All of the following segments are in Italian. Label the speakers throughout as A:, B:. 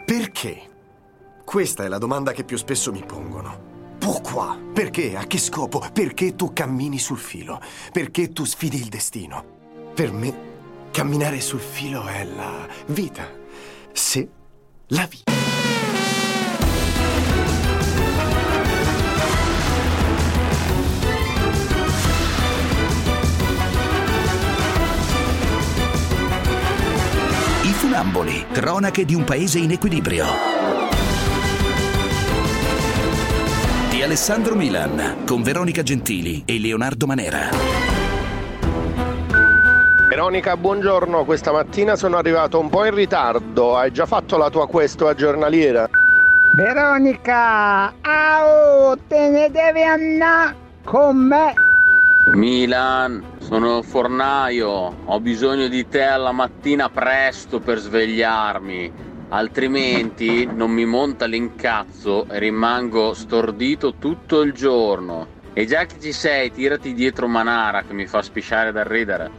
A: Perché? Questa è la domanda che più spesso mi pongono. Pourquoi? Perché? A che scopo? Perché tu cammini sul filo? Perché tu sfidi il destino? Per me, camminare sul filo è la vita. Se la vita.
B: I Funamboli, cronache di un paese in equilibrio. Di Alessandro Milan, con Veronica Gentili e Leonardo Manera.
C: Veronica, buongiorno. Questa mattina sono arrivato un po' in ritardo. Hai già fatto la tua questua giornaliera?
D: Veronica, te ne devi andare con me.
E: Milan, sono fornaio, ho bisogno di te alla mattina presto per svegliarmi, altrimenti non mi monta l'incazzo e rimango stordito tutto il giorno. E già che ci sei, tirati dietro Manara che mi fa spisciare dal ridere.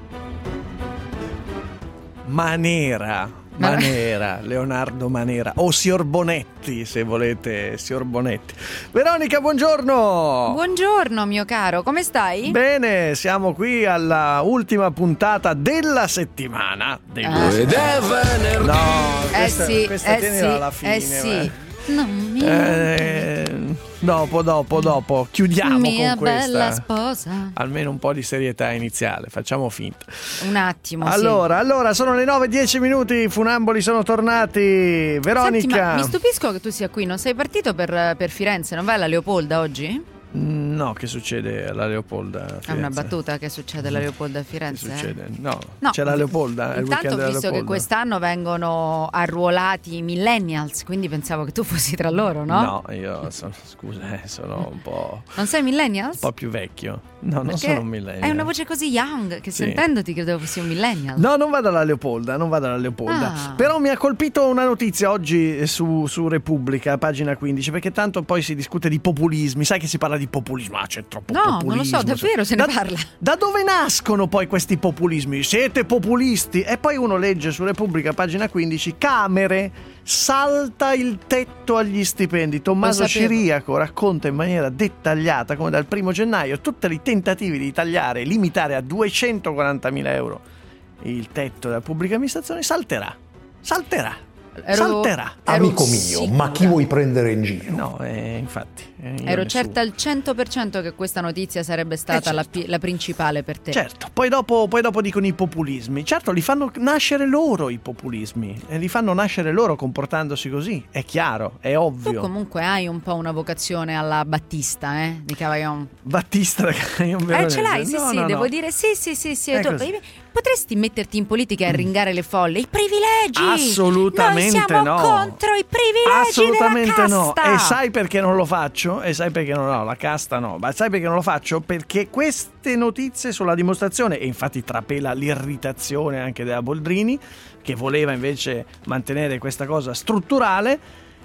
F: Manera, Leonardo Manera, o Signor Bonetti se volete, Signor Bonetti. Veronica, buongiorno.
G: Buongiorno mio caro, come stai?
F: Bene, siamo qui alla ultima puntata della settimana. Ed è venerdì. No, questa tenila alla fine.
G: Sì.
F: Dopo chiudiamo
G: mia
F: con questa
G: bella sposa.
F: Almeno un po' di serietà iniziale, facciamo finta.
G: Un attimo.
F: Allora sono le 9:10, i Funamboli sono tornati. Veronica.
G: Senti, ma mi stupisco che tu sia qui, non sei partito per Firenze, non vai alla Leopolda oggi?
F: No, che succede alla Leopolda a Firenze?
G: È una battuta che succede alla Leopolda a Firenze?
F: Che succede? No, c'è la Leopolda.
G: Intanto ho visto che quest'anno vengono arruolati i millennials, quindi pensavo che tu fossi tra loro, no?
F: No, io sono un po'...
G: Non sei millennials?
F: Un po' più vecchio. No, non
G: Perché
F: sono un millennial.
G: Hai una voce così young che sentendoti credevo fossi un millennial.
F: No, non vado alla Leopolda. Però mi ha colpito una notizia oggi su Repubblica, pagina 15, perché tanto poi si discute di populismi. Sai che si parla di populismo? C'è troppo populismo.
G: No, non lo so, davvero se ne parla.
F: Da dove nascono poi questi populismi? Siete populisti? E poi uno legge su Repubblica, pagina 15, Camere, salta il tetto agli stipendi. Tommaso Ciriaco racconta in maniera dettagliata come dal 1 gennaio tutti i tentativi di tagliare e limitare a 240.000 euro il tetto della pubblica amministrazione salterà.
H: Amico mio, ma chi vuoi prendere in giro?
F: No, infatti.
G: Ero certa al 100% che questa notizia sarebbe stata la principale per te.
F: Certo, poi dopo dicono i populismi. Certo, li fanno nascere loro i populismi. E li fanno nascere loro comportandosi così. È chiaro, è ovvio.
G: Tu comunque hai un po' una vocazione alla Battista, di Cavaillon.
F: Battista da Cavaillon Veronese.
G: Ce l'hai, sì, devo dire sì. Potresti metterti in politica e arringare le folle. I privilegi!
F: Assolutamente
G: Noi siamo contro i privilegi della casta!
F: No. E sai perché non lo faccio? La casta no. Ma sai perché non lo faccio? Perché queste notizie sono la dimostrazione, e infatti trapela l'irritazione anche della Boldrini, che voleva invece mantenere questa cosa strutturale,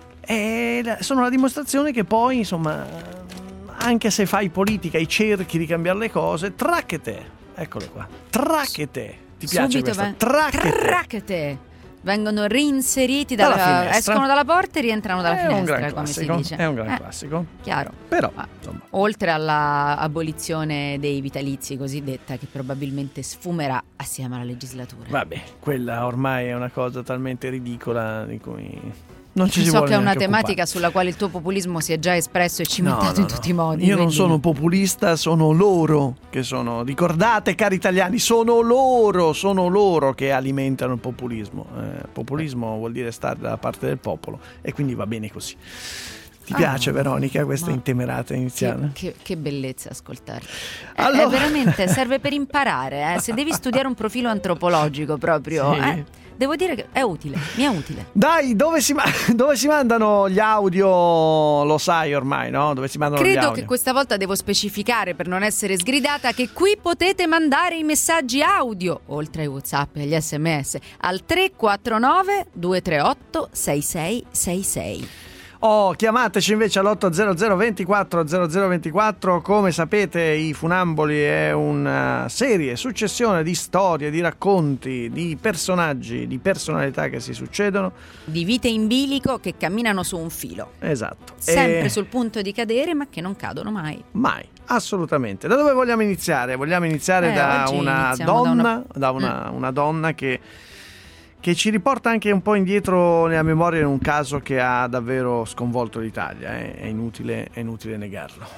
F: e sono la dimostrazione che poi, insomma, anche se fai politica e cerchi di cambiare le cose, tracchete. Eccole qua. Tracchete. Ti piace
G: subito
F: questa?
G: Tracchete. Vengono reinseriti escono dalla porta e rientrano dalla finestra, come si dice.
F: È un gran classico.
G: Chiaro.
F: Però,
G: oltre alla abolizione dei vitalizi cosiddetta, che probabilmente sfumerà assieme alla legislatura.
F: Vabbè, quella ormai è una cosa talmente ridicola di cui non ci si
G: so
F: vuole
G: che è una
F: neanche
G: tematica
F: occupare.
G: sulla quale il tuo populismo si è già espresso e cimentato in tutti i modi.
F: Io non sono populista, sono loro che sono. Ricordate, cari italiani, sono loro che alimentano il populismo. Populismo vuol dire stare dalla parte del popolo, e quindi va bene così. Ti piace, Veronica, questa intemerata iniziale?
G: Che bellezza ascoltare.
F: Allora...
G: veramente serve per imparare. Se devi studiare un profilo antropologico proprio,
F: sì.
G: Devo dire che è utile, mi è utile.
F: Dai, dove si mandano gli audio? Lo sai ormai, no? Dove si mandano gli audio?
G: Credo che questa volta devo specificare, per non essere sgridata, che qui potete mandare i messaggi audio, oltre ai WhatsApp e agli SMS, al 349 238 6666.
F: Chiamateci invece all'800 24 0024. Come sapete, I Funamboli è una successione di storie, di racconti, di personaggi, di personalità che si succedono,
G: di vite in bilico che camminano su un filo.
F: Esatto.
G: Sempre sul punto di cadere, ma che non cadono mai.
F: Mai, assolutamente. Da dove vogliamo iniziare? Vogliamo iniziare da una donna che ci riporta anche un po' indietro nella memoria in un caso che ha davvero sconvolto l'Italia, è inutile negarlo.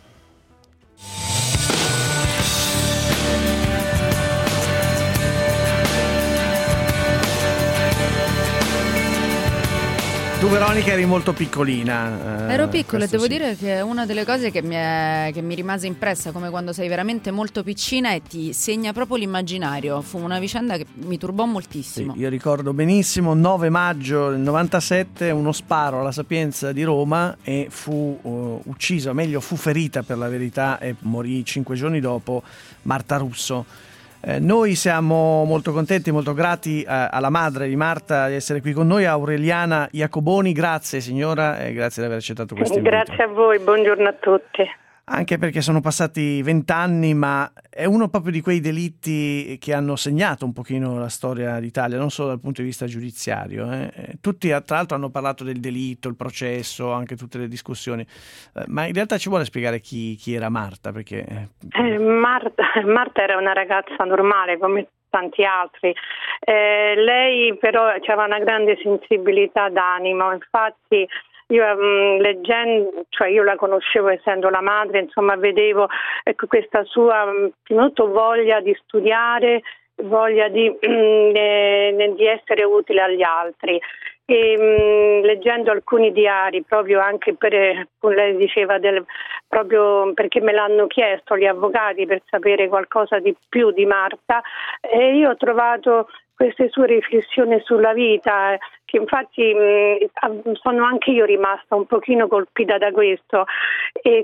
F: Tu, Veronica, eri molto piccolina.
G: Ero piccola e devo
F: sì.
G: dire che è una delle cose che mi rimase impressa, come quando sei veramente molto piccina e ti segna proprio l'immaginario. Fu una vicenda che mi turbò moltissimo.
F: Sì, io ricordo benissimo, 9 maggio del 97, uno sparo alla Sapienza di Roma e fu uccisa, meglio fu ferita per la verità, e morì 5 giorni dopo, Marta Russo. Noi siamo molto contenti, molto grati alla madre di Marta di essere qui con noi, Aureliana Iacoboni. Grazie signora e grazie di aver accettato questo invito.
I: Grazie a voi, buongiorno a tutti.
F: Anche perché sono passati 20 anni, ma è uno proprio di quei delitti che hanno segnato un pochino la storia d'Italia, non solo dal punto di vista giudiziario. Tutti, tra l'altro, hanno parlato del delitto, il processo, anche tutte le discussioni. Ma in realtà ci vuole spiegare chi era Marta? Perché
I: Marta era una ragazza normale, come tanti altri. Lei però aveva una grande sensibilità d'animo, infatti io leggendo, cioè io la conoscevo essendo la madre, insomma vedevo questa sua innanzitutto voglia di studiare, voglia di essere utile agli altri. E leggendo alcuni diari, proprio anche lei diceva proprio perché me l'hanno chiesto gli avvocati per sapere qualcosa di più di Marta, e io ho trovato queste sue riflessioni sulla vita, che infatti sono anche io rimasta un pochino colpita da questo, e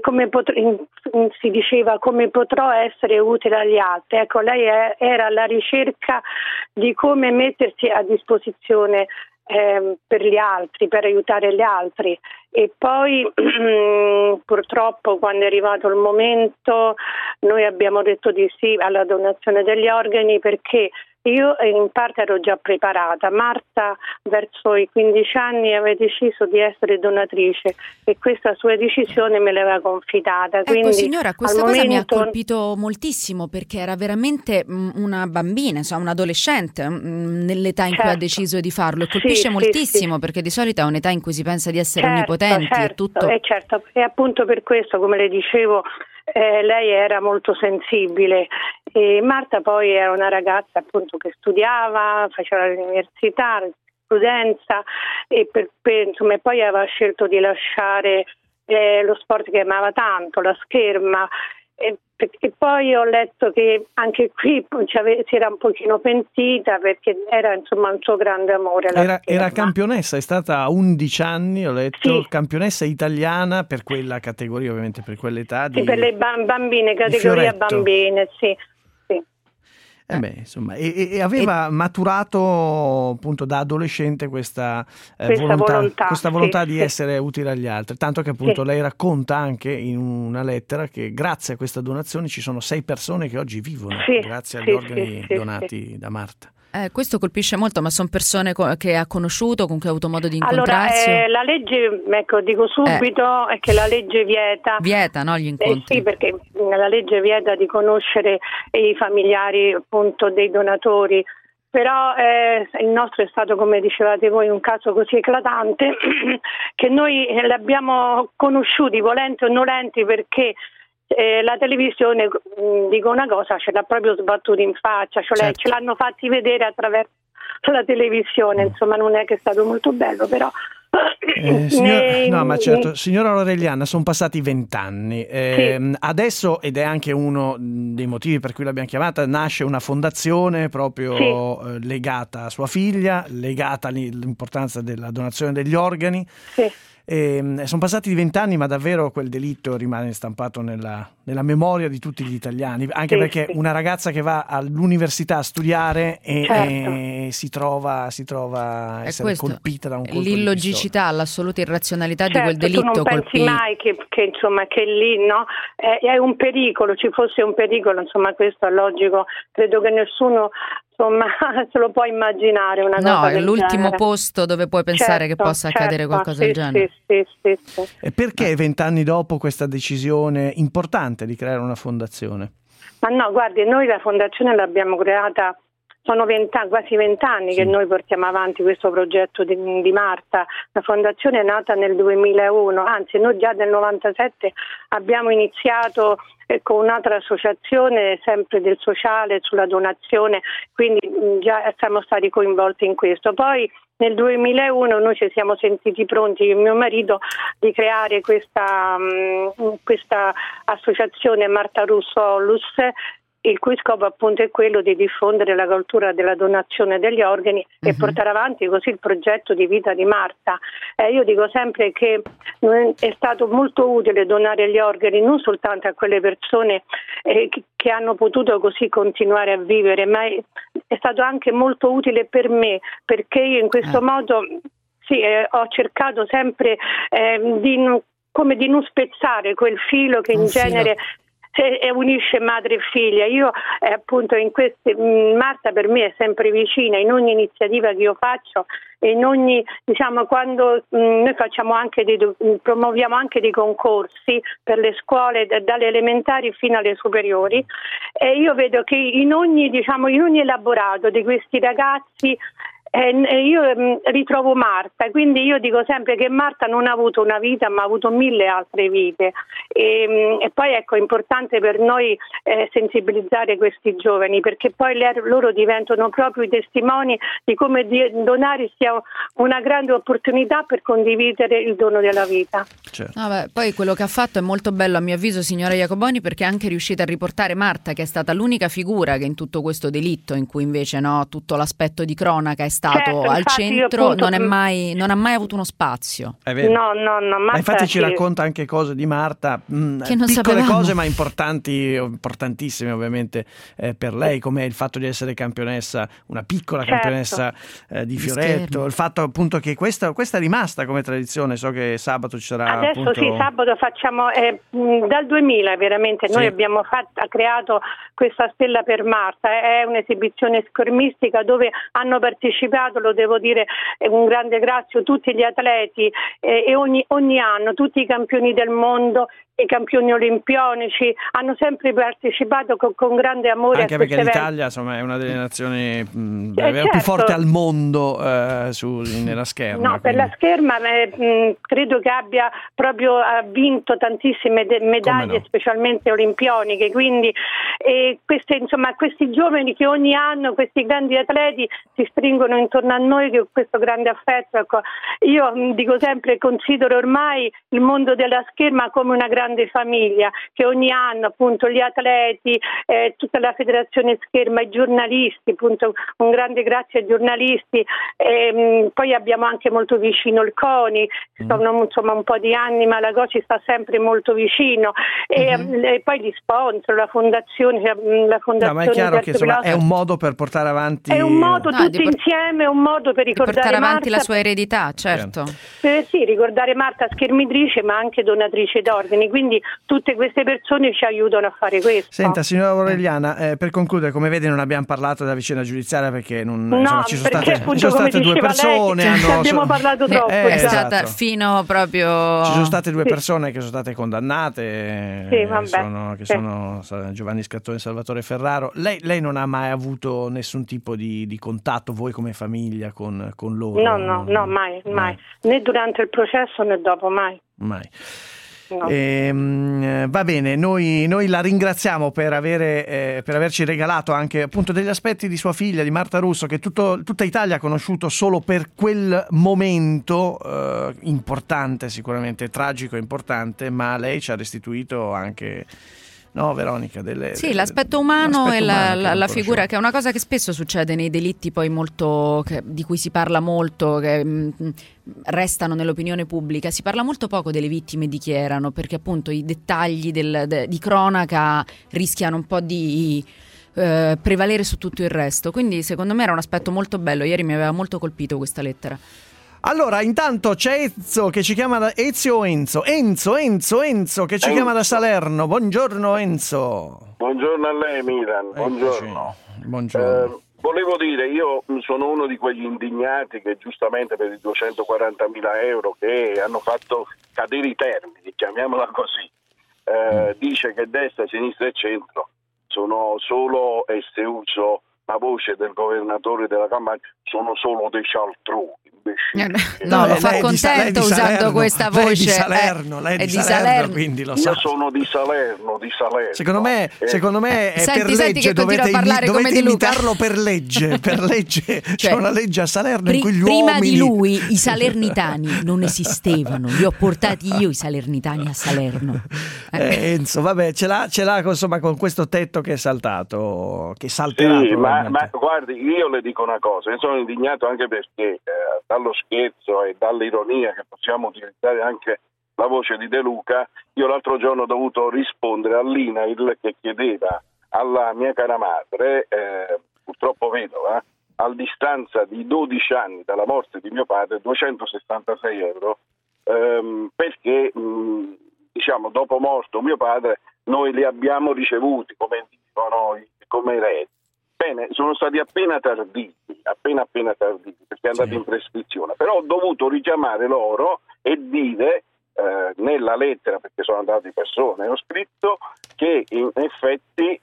I: si diceva come potrò essere utile agli altri. Ecco, lei era alla ricerca di come mettersi a disposizione per gli altri, per aiutare gli altri, e poi purtroppo quando è arrivato il momento noi abbiamo detto di sì alla donazione degli organi, perché io in parte ero già preparata. Marta verso i 15 anni aveva deciso di essere donatrice e questa sua decisione me l'aveva confidata. Quindi,
G: signora, questa cosa mi ha colpito moltissimo, perché era veramente una bambina, insomma un'adolescente nell'età in cui ha deciso di farlo, e colpisce moltissimo, perché di solito è un'età in cui si pensa di essere onnipotenti e tutto.
I: Certo, e appunto per questo, come le dicevo, lei era molto sensibile, e Marta poi era una ragazza appunto che studiava, faceva l'università, prudenza, e insomma poi aveva scelto di lasciare lo sport che amava tanto, la scherma, e poi ho letto che anche qui si era un pochino pentita, perché era insomma un suo grande amore.
F: Era campionessa, è stata a 11 anni, ho letto, campionessa italiana per quella categoria, ovviamente per quell'età.
I: Per le bambine, categoria bambine, sì.
F: Insomma, e aveva maturato appunto da adolescente questa volontà di essere utile agli altri, tanto che appunto lei racconta anche in una lettera che grazie a questa donazione ci sono 6 persone che oggi vivono grazie agli organi donati da Marta.
G: Questo colpisce molto, ma sono persone che ha conosciuto, con cui ha avuto modo di incontrarsi?
I: Allora, la legge, dico subito, è che la legge vieta
G: no, gli incontri.
I: Sì, perché la legge vieta di conoscere i familiari appunto dei donatori, però il nostro è stato, come dicevate voi, un caso così eclatante che noi l'abbiamo conosciuti volenti o nolenti, perché la televisione, dico una cosa, ce l'ha proprio sbattuto in faccia, cioè ce l'hanno fatti vedere attraverso la televisione, insomma non è che è stato molto bello, però
F: signora Aureliana, sono passati 20 anni. Adesso, ed è anche uno dei motivi per cui l'abbiamo chiamata, nasce una fondazione proprio legata a sua figlia, legata all'importanza della donazione degli organi. Sono passati 20 anni, ma davvero quel delitto rimane stampato nella memoria di tutti gli italiani, anche perché una ragazza che va all'università a studiare e si trova a essere colpita da un colpo
G: l'illogicità,
F: di pistola.
G: l'assoluta irrazionalità di quel delitto.
I: Tu non pensi mai che insomma che lì, no, è un pericolo, ci fosse un pericolo, insomma questo è logico, credo che nessuno insomma se lo può immaginare una cosa del
G: è l'ultimo
I: genere.
G: Posto dove puoi pensare che possa accadere qualcosa del genere.
I: Sì.
F: E perché 20 anni dopo questa decisione importante di creare una fondazione?
I: Ma no, guardi, noi la fondazione l'abbiamo creata, sono quasi 20 anni che noi portiamo avanti questo progetto di Marta. La fondazione è nata nel 2001, anzi noi già nel 97 abbiamo iniziato con un'altra associazione sempre del sociale sulla donazione, quindi già siamo stati coinvolti in questo. Poi nel 2001 noi ci siamo sentiti pronti, io e mio marito, di creare questa associazione Marta Russo Onlus, il cui scopo appunto è quello di diffondere la cultura della donazione degli organi e portare avanti così il progetto di vita di Marta. Io dico sempre che è stato molto utile donare gli organi non soltanto a quelle persone che hanno potuto così continuare a vivere, ma è stato anche molto utile per me, perché io in questo modo ho cercato sempre di non spezzare quel filo che in genere unisce madre e figlia. Io appunto Marta per me è sempre vicina in ogni iniziativa che io faccio, in ogni, quando noi facciamo anche promuoviamo anche dei concorsi per le scuole dalle elementari fino alle superiori, e io vedo che in ogni elaborato di questi ragazzi io ritrovo Marta, quindi io dico sempre che Marta non ha avuto una vita ma ha avuto 1000 altre vite, e poi ecco è importante per noi sensibilizzare questi giovani, perché poi loro diventano proprio i testimoni di come donare sia una grande opportunità per condividere il dono della vita.
F: Certo.
G: Poi quello che ha fatto è molto bello a mio avviso, signora Jacoboni, perché è anche riuscita a riportare Marta, che è stata l'unica figura che in tutto questo delitto, in cui invece tutto l'aspetto di cronaca è stato al centro, non ha mai avuto uno spazio.
F: È vero.
I: No, Marta,
F: ma infatti ci racconta anche cose di Marta,
G: che non
F: piccole
G: sapevamo.
F: cose ma importantissime ovviamente per lei, come il fatto di essere campionessa, una piccola campionessa di fioretto, il fatto appunto che questa è rimasta come tradizione. So che sabato ci sarà
I: adesso
F: appunto...
I: sabato facciamo dal 2000 veramente noi abbiamo creato questa stella per Marta, è un'esibizione schermistica dove hanno partecipato, lo devo dire, un grande grazie a tutti gli atleti e ogni anno tutti i campioni del mondo, i campioni olimpionici hanno sempre partecipato con grande amore
F: anche perché l'Italia insomma è una delle nazioni più forti al mondo nella scherma.
I: No, per la scherma credo che abbia proprio vinto tantissime medaglie, specialmente olimpioniche, quindi questi giovani che ogni anno, questi grandi atleti si stringono intorno a noi con questo grande affetto. Ecco, io dico sempre, considero ormai il mondo della scherma come una grande famiglia, che ogni anno appunto gli atleti, tutta la federazione scherma, i giornalisti, appunto un grande grazie ai giornalisti, poi abbiamo anche molto vicino il CONI, sono insomma un po' di anni ma la CONI sta sempre molto vicino, e poi gli sponsor, la fondazione
F: ma è chiaro che insomma è un modo per portare avanti,
I: è un modo tutti insieme, è un modo per ricordare
G: portare avanti
I: Marta,
G: la sua eredità, certo.
I: Sì, ricordare Marta schermitrice ma anche donatrice d'organi, quindi tutte queste persone ci aiutano a fare questo.
F: Senta, signora Aureliana, per concludere, come vede non abbiamo parlato della vicenda giudiziaria perché ci sono state due persone,
I: abbiamo parlato troppo,
G: è stata fino proprio,
F: ci sono state due persone che sono state condannate, che sono Giovanni Scattone e Salvatore Ferraro. Lei non ha mai avuto nessun tipo di contatto, voi come famiglia, con loro?
I: No, mai, né durante il processo né dopo, mai. No.
F: Va bene, noi la ringraziamo per averci regalato anche appunto degli aspetti di sua figlia, di Marta Russo, che tutta Italia ha conosciuto solo per quel momento importante, sicuramente tragico e importante, ma lei ci ha restituito anche... No, Veronica,
G: l'aspetto umano e la figura, che è una cosa che spesso succede nei delitti poi di cui si parla molto, che restano nell'opinione pubblica. Si parla molto poco delle vittime, di chi erano, perché appunto i dettagli di cronaca rischiano un po' di prevalere su tutto il resto. Quindi secondo me era un aspetto molto bello. Ieri mi aveva molto colpito questa lettera.
F: Allora, intanto c'è Enzo che ci chiama da Enzo che ci chiama da Salerno. Buongiorno Enzo.
J: Buongiorno a lei Milan, buongiorno.
F: Buongiorno.
J: Volevo dire, io sono uno di quegli indignati che giustamente per i 240.000 euro che hanno fatto cadere i termini, chiamiamola così, dice che destra, sinistra e centro sono solo, e se uso la voce del governatore della Campania, sono solo dei cialtroni.
G: No, lo fa contento usando questa voce.
F: Lei è di Salerno, quindi lo sa.
J: Io sono di Salerno.
F: Secondo me è
G: senti,
F: per legge,
G: dovete
F: imitarlo per legge.
G: Cioè,
F: c'è una legge a Salerno in cui gli
G: prima
F: uomini...
G: di lui i salernitani non esistevano, li ho portati io i salernitani a Salerno.
F: Enzo, vabbè, ce l'ha insomma con questo tetto che è saltato, che salterà.
J: Sì, ma guardi, io le dico una cosa, io sono indignato anche perché dallo scherzo e dall'ironia che possiamo utilizzare anche la voce di De Luca, io l'altro giorno ho dovuto rispondere all'INAIL che chiedeva alla mia cara madre, purtroppo vedova, a distanza di 12 anni dalla morte di mio padre, 266 euro, perché diciamo dopo morto mio padre noi li abbiamo ricevuti come eredi. Bene, sono stati appena tarditi, perché è andato in prescrizione, però ho dovuto richiamare loro e dire nella lettera, perché sono andate persone, ho scritto che in effetti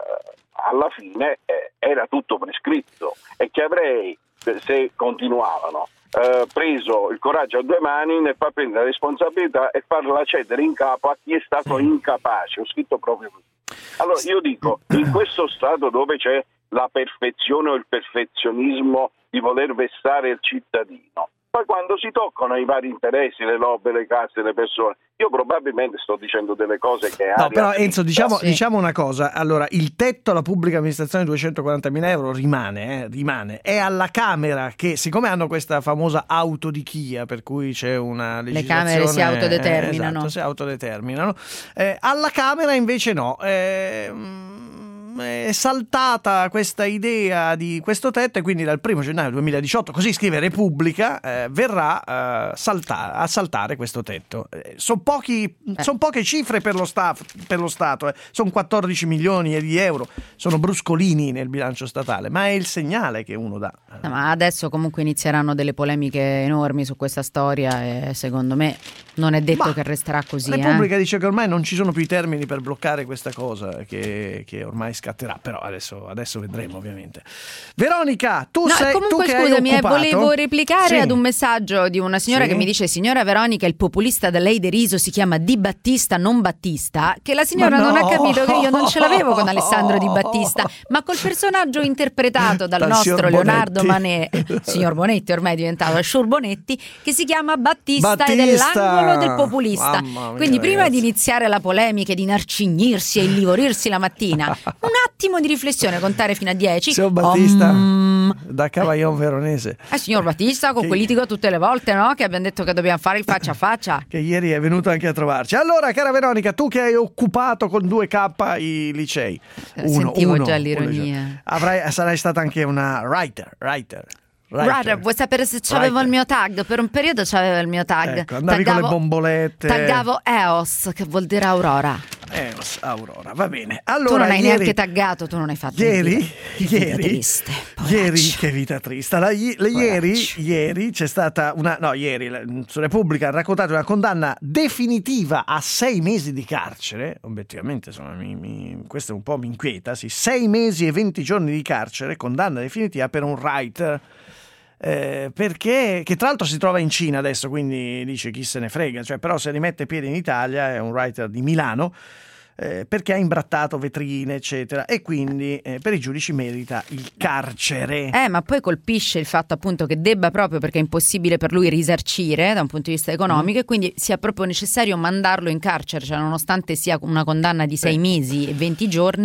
J: alla fine era tutto prescritto e che avrei, se continuavano, preso il coraggio a due mani nel far prendere la responsabilità e farla cedere in capo a chi è stato incapace. Ho scritto proprio così. Allora io dico, in questo stato dove c'è la perfezione o il perfezionismo di voler vessare il cittadino, poi quando si toccano i vari interessi, le lobby, le casse, le persone, io probabilmente sto dicendo delle cose che...
F: No, però Enzo, diciamo una cosa, allora, il tetto alla pubblica amministrazione di 240.000 euro rimane, è alla Camera che, siccome hanno questa famosa autodichia, per cui c'è una legislazione...
G: Le Camere si autodeterminano.
F: Esatto, si autodeterminano. Alla Camera invece no, è saltata questa idea di questo tetto e quindi dal 1 gennaio 2018, così scrive Repubblica, verrà a saltare questo tetto. Sono poche cifre per lo Stato, sono 14 milioni di euro, sono bruscolini nel bilancio statale, ma è il segnale che uno dà.
G: No, ma adesso comunque inizieranno delle polemiche enormi su questa storia e secondo me non è detto che resterà così.
F: Repubblica dice che ormai non ci sono più i termini per bloccare questa cosa, che ormai scatterà, però adesso vedremo ovviamente. Veronica,
G: comunque
F: che
G: scusami,
F: hai occupato...
G: volevo replicare ad un messaggio di una signora che mi dice: signora Veronica, il populista da lei deriso si chiama Di Battista, non Battista, che la signora non ha capito che io non ce l'avevo con Alessandro Di Battista, ma col personaggio interpretato dal nostro Leonardo Manè, signor Bonetti ormai è diventato Sciur Bonetti, che si chiama Battista ed è l'angolo del populista. Quindi prima di iniziare la polemica e di narcignirsi e illivorirsi la mattina, un attimo di riflessione, contare fino a 10.
F: Signor Battista da Cavaillon Veronese.
G: Signor Battista, con cui litigo tutte le volte, no? Che abbiamo detto che dobbiamo fare il faccia a faccia.
F: Che ieri è venuto anche a trovarci. Allora, cara Veronica, tu che hai occupato con 2K i licei.
G: Sentivo già l'ironia.
F: Sarai stata anche una writer.
G: Guarda, vuoi sapere se c'avevo il mio tag? Per un periodo c'avevo il mio tag.
F: Ecco, andavi con le bombolette.
G: Taggavo EOS, che vuol dire Aurora.
F: EOS, Aurora, va bene. Allora,
G: tu non hai neanche taggato, tu non hai fatto
F: ieri,
G: vita triste.
F: Che vita triste. Ieri c'è stata ieri su Repubblica ha raccontato una condanna definitiva a 6 mesi di carcere. Obiettivamente, insomma, questo un po' mi inquieta. 6 mesi e 20 giorni di carcere, condanna definitiva per un writer. Perché che tra l'altro si trova in Cina adesso, quindi dice chi se ne frega, però se rimette piede in Italia, è un writer di Milano, perché ha imbrattato vetrine eccetera e quindi per i giudici merita il carcere.
G: Ma poi colpisce il fatto appunto che debba, proprio perché è impossibile per lui risarcire da un punto di vista economico, e quindi sia proprio necessario mandarlo in carcere, cioè nonostante sia una condanna di 6 mesi e 20 giorni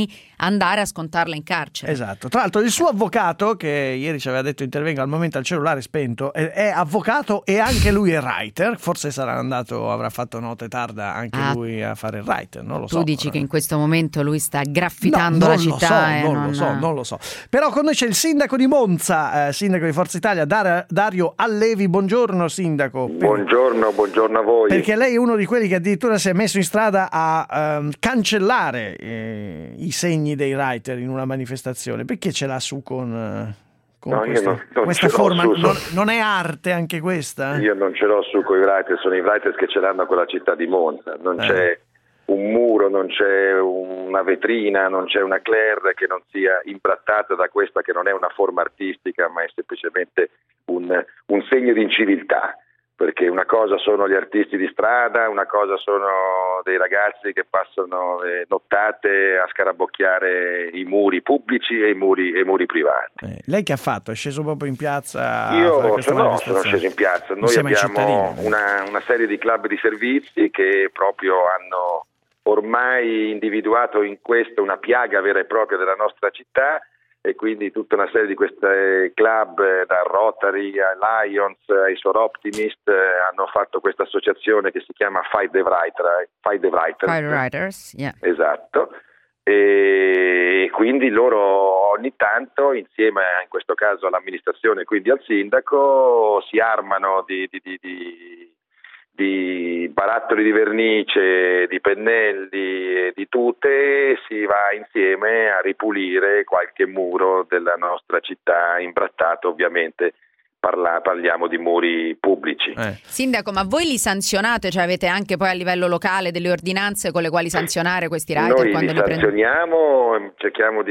G: andare a scontarla in carcere.
F: Esatto. Tra l'altro il suo avvocato, che ieri ci aveva detto intervenga al momento al cellulare spento, è avvocato e anche lui è writer. Forse avrà fatto notte tarda anche lui a fare il writer, non lo so.
G: Tu dici che in questo momento lui sta graffitando la città?
F: Non lo so. Però con noi c'è il sindaco di Monza, sindaco di Forza Italia, Dario Allevi. Buongiorno sindaco.
K: Buongiorno a voi.
F: Perché lei è uno di quelli che addirittura si è messo in strada a cancellare i segni dei writer in una manifestazione. Perché ce l'ha su con questa forma? Non è arte anche questa?
K: Io non ce l'ho su con i writer, sono i writers che ce l'hanno con la città di Monza. Non c'è un muro, non c'è una vetrina, non c'è una claire che non sia imbrattata da questa, che non è una forma artistica, ma è semplicemente un segno di inciviltà. Perché una cosa sono gli artisti di strada, una cosa sono dei ragazzi che passano le nottate a scarabocchiare i muri pubblici e i muri privati.
F: Lei che ha fatto? È sceso proprio in piazza?
K: Io sono sceso in piazza. Noi abbiamo una serie di club di servizi che proprio hanno ormai individuato in questo una piaga vera e propria della nostra città, e quindi tutta una serie di queste club, da Rotary a Lions ai Soroptimist, hanno fatto questa associazione che si chiama Fight the Writers.
G: Yeah.
K: Esatto. E quindi loro ogni tanto, insieme in questo caso all'amministrazione e quindi al sindaco, si armano di barattoli di vernice, di pennelli, di tute, si va insieme a ripulire qualche muro della nostra città imbrattato. Ovviamente parliamo di muri pubblici.
G: Sindaco, ma voi li sanzionate? Cioè avete anche poi a livello locale delle ordinanze con le quali sanzionare questi writer?
K: Noi li sanzioniamo, cerchiamo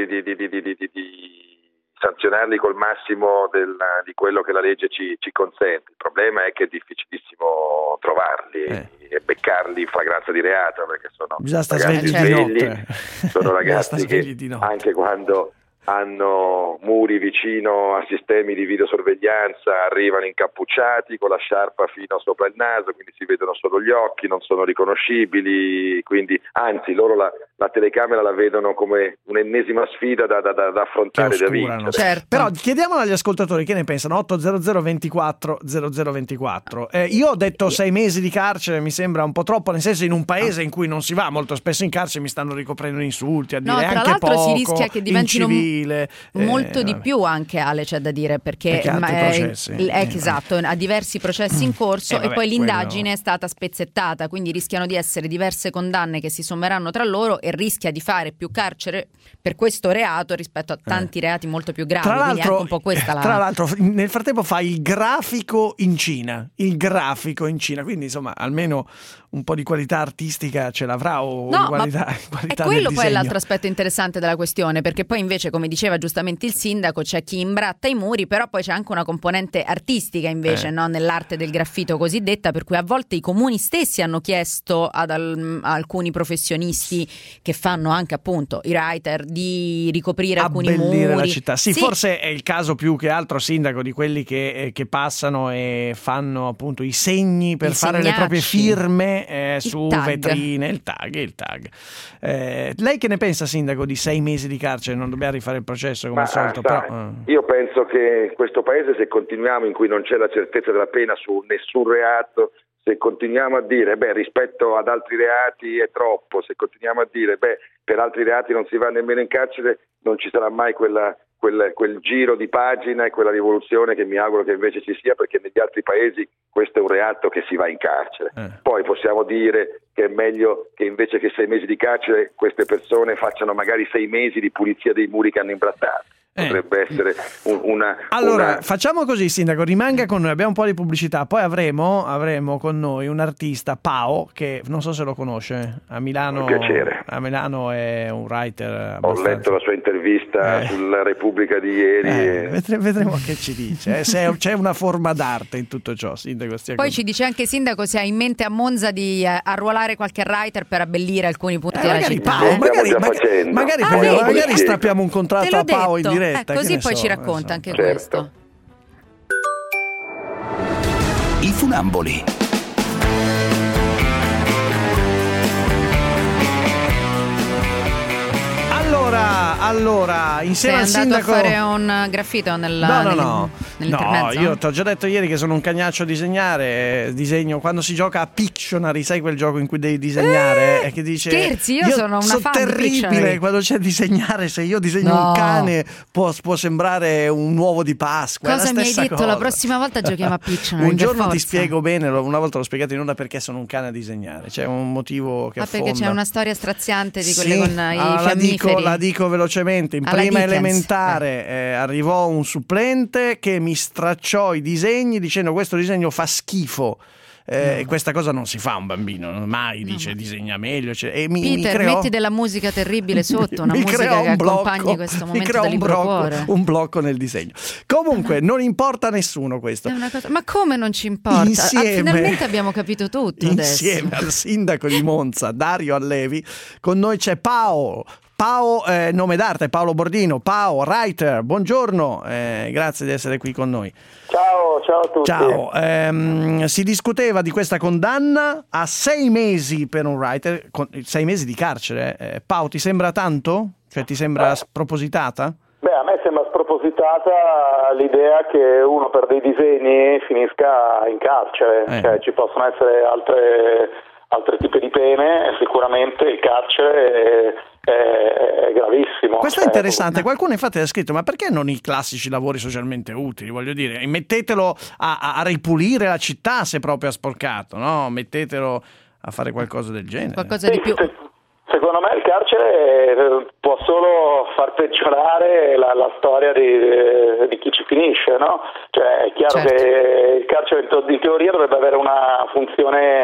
K: di sanzionarli col massimo di quello che la legge ci consente. Il problema è che è difficilissimo trovarli e beccarli in flagranza di reato, perché sono ragazzi svegli, sono ragazzi che anche quando hanno muri vicino a sistemi di videosorveglianza arrivano incappucciati con la sciarpa fino sopra il naso, quindi si vedono solo gli occhi, non sono riconoscibili, quindi anzi loro la telecamera la vedono come un'ennesima sfida da affrontare e da vincere.
F: Certo. Però chiediamolo agli ascoltatori che ne pensano. 800 24 0024. Io ho detto 6 mesi di carcere, mi sembra un po' troppo, nel senso in un paese in cui non si va molto spesso in carcere mi stanno ricoprendo insulti, a dire
G: tra
F: anche
G: l'altro
F: poco,
G: si rischia che diventino
F: incivile,
G: molto di più anche, Ale, c'è da dire, perché
F: processi.
G: Esatto, ha diversi processi in corso e poi l'indagine è stata spezzettata, quindi rischiano di essere diverse condanne che si sommeranno tra loro e rischia di fare più carcere per questo reato rispetto a tanti reati molto più gravi. Quindi è anche un po' questa
F: tra l'altro nel frattempo fa il grafico in Cina, quindi insomma almeno un po' di qualità artistica ce l'avrà, o qualità
G: è quello poi è l'altro aspetto interessante della questione, perché poi invece, come diceva giustamente il sindaco, c'è chi imbratta i muri, però poi c'è anche una componente artistica invece, no? Nell'arte del graffito cosiddetta, per cui a volte i comuni stessi hanno chiesto ad alcuni professionisti che fanno anche appunto i writer di ricoprire alcuni muri,
F: la città. Sì, forse è il caso più che altro, sindaco, di quelli che passano e fanno appunto i segni per fare le proprie firme su vetrine, il tag. Lei che ne pensa, sindaco, di 6 mesi di carcere? Non dobbiamo rifare il processo come al solito, però
K: io penso che questo paese, se continuiamo in cui non c'è la certezza della pena su nessun reato, se continuiamo a dire rispetto ad altri reati è troppo, se continuiamo a dire per altri reati non si va nemmeno in carcere, non ci sarà mai quel giro di pagina e quella rivoluzione che mi auguro che invece ci sia, perché negli altri paesi questo è un reato che si va in carcere. Poi possiamo dire che è meglio che invece che 6 mesi di carcere queste persone facciano magari 6 mesi di pulizia dei muri che hanno imbrattato. Potrebbe essere
F: facciamo così, sindaco, rimanga con noi, abbiamo un po' di pubblicità, poi avremo con noi un artista, Pao, che non so se lo conosce, a Milano.
K: Piacere.
F: A Milano è un writer abbastanza.
K: Ho letto la sua intervista sulla Repubblica di ieri.
F: Vedremo che ci dice, se c'è una forma d'arte in tutto ciò, sindaco.
G: Poi ci dice anche, sindaco, se ha in mente a Monza di arruolare qualche writer per abbellire alcuni punti della città.
F: Magari strappiamo un contratto a Pao in diretta.
G: Così poi ci racconta anche questo.
B: I funamboli.
F: Allora, insieme al
G: Sei
F: sindaco...
G: andato a fare un graffito
F: No,
G: nell'intermezzo?
F: io ti ho già detto ieri che sono un cagnaccio a disegnare, disegno quando si gioca a Pictionary, sai quel gioco in cui devi disegnare e che dice
G: scherzi, io sono una fan di
F: terribile
G: Pictionary.
F: quando c'è disegnare, se io disegno un cane può sembrare un uovo di Pasqua.
G: Cosa mi hai detto?
F: Cosa.
G: La prossima volta giochiamo a Pictionary.
F: Un giorno ti spiego bene, una volta l'ho spiegato in onda perché sono un cane a disegnare, c'è un motivo che affonda.
G: Perché c'è una storia straziante di quelle con i fiammiferi.
F: La dico velocemente. In prima elementare arrivò un supplente che mi stracciò i disegni dicendo questo disegno fa schifo. E questa cosa non si fa a un bambino, mai dice disegna meglio. E
G: Peter, metti della musica terribile sotto, una musica che accompagni questo momento da libro cuore.
F: Un blocco nel disegno. Comunque non importa a nessuno questo.
G: È una cosa... Ma come non ci importa? Finalmente abbiamo capito tutto
F: insieme
G: adesso.
F: Al sindaco di Monza, Dario Allevi, con noi c'è Pao, nome d'arte, Paolo Bordino. Pao, writer, buongiorno, grazie di essere qui con noi.
L: Ciao a tutti.
F: Ciao, si discuteva di questa condanna a 6 mesi per un writer, 6 mesi di carcere. Pao, ti sembra tanto? Cioè ti sembra spropositata?
L: Beh, a me sembra spropositata l'idea che uno per dei disegni finisca in carcere, cioè ci possono essere altri tipi di pene, sicuramente il carcere è gravissimo.
F: Questo è interessante, qualcuno infatti ha scritto ma perché non i classici lavori socialmente utili, voglio dire, mettetelo a ripulire la città se proprio ha sporcato, no? Mettetelo a fare qualcosa del genere.
G: Qualcosa di più...
L: Secondo me il carcere può solo far peggiorare la storia di chi ci finisce, no? Cioè è chiaro che il carcere in teoria dovrebbe avere una funzione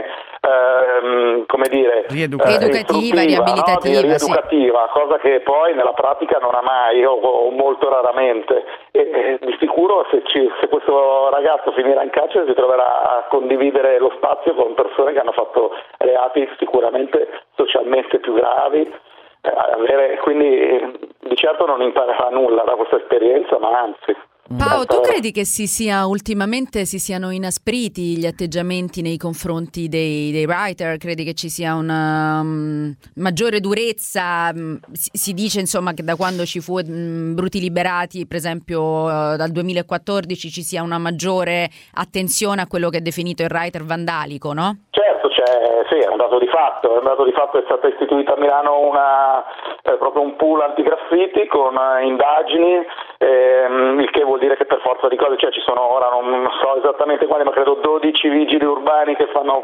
L: come dire
G: rieducativa, riabilitativa,
L: rieducativa, cosa che poi nella pratica non ha mai o molto raramente. E di sicuro se questo ragazzo finirà in carcere si troverà a condividere lo spazio con persone che hanno fatto reati sicuramente socialmente più gravi, quindi di certo non imparerà nulla da questa esperienza, ma anzi.
G: Pao, tu credi che ultimamente si siano inaspriti gli atteggiamenti nei confronti dei writer? Credi che ci sia una maggiore durezza? Si dice insomma che da quando ci fu Bruti Liberati, per esempio dal 2014, ci sia una maggiore attenzione a quello che è definito il writer vandalico, no?
L: Certo, sì, è un dato di fatto. È stata istituita a Milano proprio un pool anti-graffiti con indagini, il che vuol dire che per forza di cose, cioè ci sono ora, non so esattamente quali, ma credo 12 vigili urbani che fanno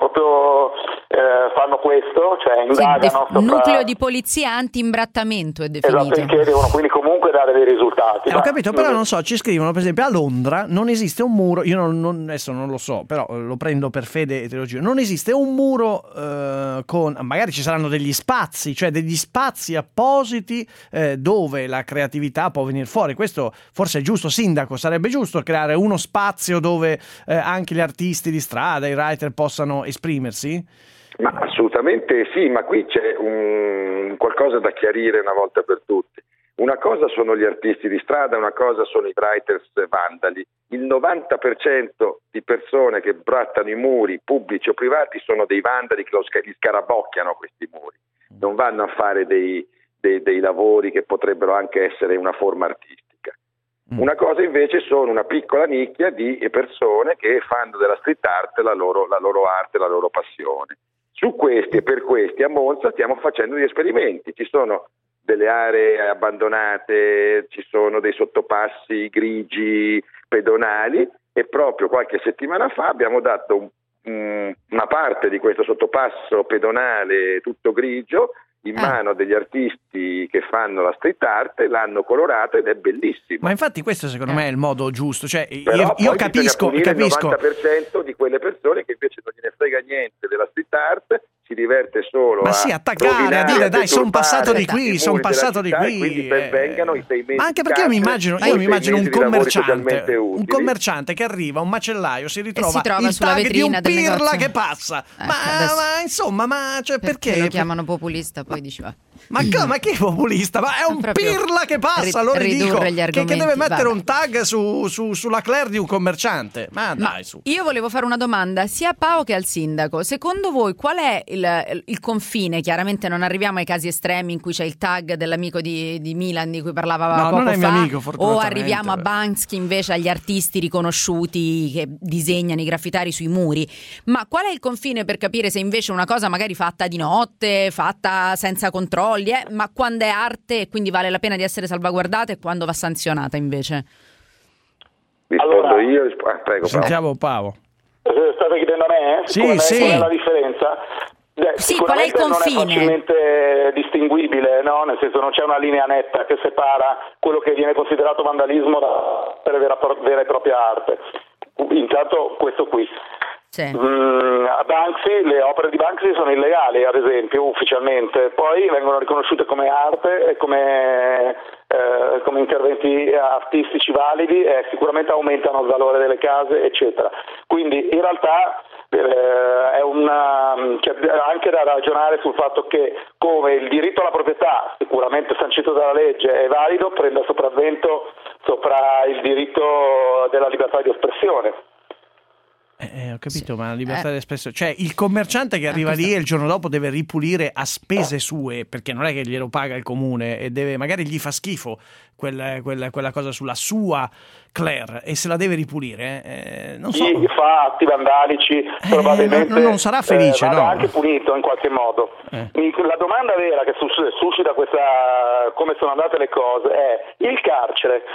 L: questo, cioè indagano.
G: Nucleo di polizia anti-imbrattamento è definito.
L: Esatto, che devono quindi comunque dare dei risultati.
F: Ho capito, però non so, ci scrivono per esempio a Londra non esiste un muro, io adesso non lo so, però lo prendo per fede e te lo giro, non esiste un muro con, magari ci saranno degli spazi, cioè degli spazi appositi dove la creatività può venire fuori. Questo forse è giusto, sindaco, sarebbe giusto creare uno spazio dove anche gli artisti di strada, i writer possano esprimersi?
K: Ma assolutamente sì, ma qui c'è qualcosa da chiarire una volta per tutte. Una cosa sono gli artisti di strada, una cosa sono i writers vandali. Il 90% di persone che brattano i muri pubblici o privati sono dei vandali che li scarabocchiano questi muri. Non vanno a fare dei lavori che potrebbero anche essere una forma artistica. Una cosa invece sono una piccola nicchia di persone che fanno della street art la loro arte, la loro passione. Su questi e per questi a Monza stiamo facendo degli esperimenti. Ci sono delle aree abbandonate, ci sono dei sottopassi grigi pedonali e proprio qualche settimana fa abbiamo dato una parte di questo sottopasso pedonale tutto grigio in mano a degli artisti che fanno la street art, l'hanno colorato ed è bellissimo.
F: Ma infatti questo secondo me è il modo giusto, cioè
K: io
F: capisco
K: il 90% di quelle persone che invece non gliene frega niente della street art, si diverte solo
F: a
K: attaccare,
F: a dire dai sono passato di qui,
K: quindi vengano i 6 mesi.
F: Ma anche perché io mi immagino un commerciante che arriva, un macellaio, si ritrova il
G: sulla
F: tag di un
G: vetrina
F: pirla che passa, ma insomma, cioè, perché
G: lo chiamano populista, poi dici
F: Ma chi è populista? Ma è un pirla che passa, allora dico che deve mettere un tag sulla Claire di un commerciante. Ma dai, su.
G: Io volevo fare una domanda sia a Pao che al sindaco. Secondo voi qual è il confine? Chiaramente non arriviamo ai casi estremi in cui c'è il tag dell'amico di Milan di cui parlava poco
F: non è
G: fa,
F: mio amico, fortunatamente.
G: O arriviamo a Banksy invece, agli artisti riconosciuti che disegnano i graffitari sui muri. Ma qual è il confine per capire se invece una cosa magari fatta di notte, fatta senza controlli, ma quando è arte e quindi vale la pena di essere salvaguardata e quando va sanzionata invece?
K: Rispondo io, prego.
F: Sentiamo Pao.
L: State chiedendo a me?
F: Sì.
L: Qual è la differenza?
G: Sì, qual è il confine?
L: Non è facilmente distinguibile, no? Nel senso non c'è una linea netta che separa quello che viene considerato vandalismo da vera e propria arte. Intanto questo qui.
G: Sì.
L: Banksy, le opere di Banksy sono illegali, ad esempio, ufficialmente, poi vengono riconosciute come arte e come interventi artistici validi e sicuramente aumentano il valore delle case, eccetera. Quindi in realtà c'è anche da ragionare sul fatto che come il diritto alla proprietà, sicuramente sancito dalla legge, è valido, prenda sopravvento sopra il diritto della libertà di espressione.
F: Ho capito, ma la libertà di espressione, cioè il commerciante che arriva lì e il giorno dopo deve ripulire a spese sue, perché non è che glielo paga il comune e magari gli fa schifo quella cosa sulla sua Claire e se la deve ripulire, non so.
L: Chi fa atti vandalici probabilmente
F: non sarà felice, no?
L: anche punito in qualche modo. La domanda vera che suscita questa, come sono andate le cose, è: il carcere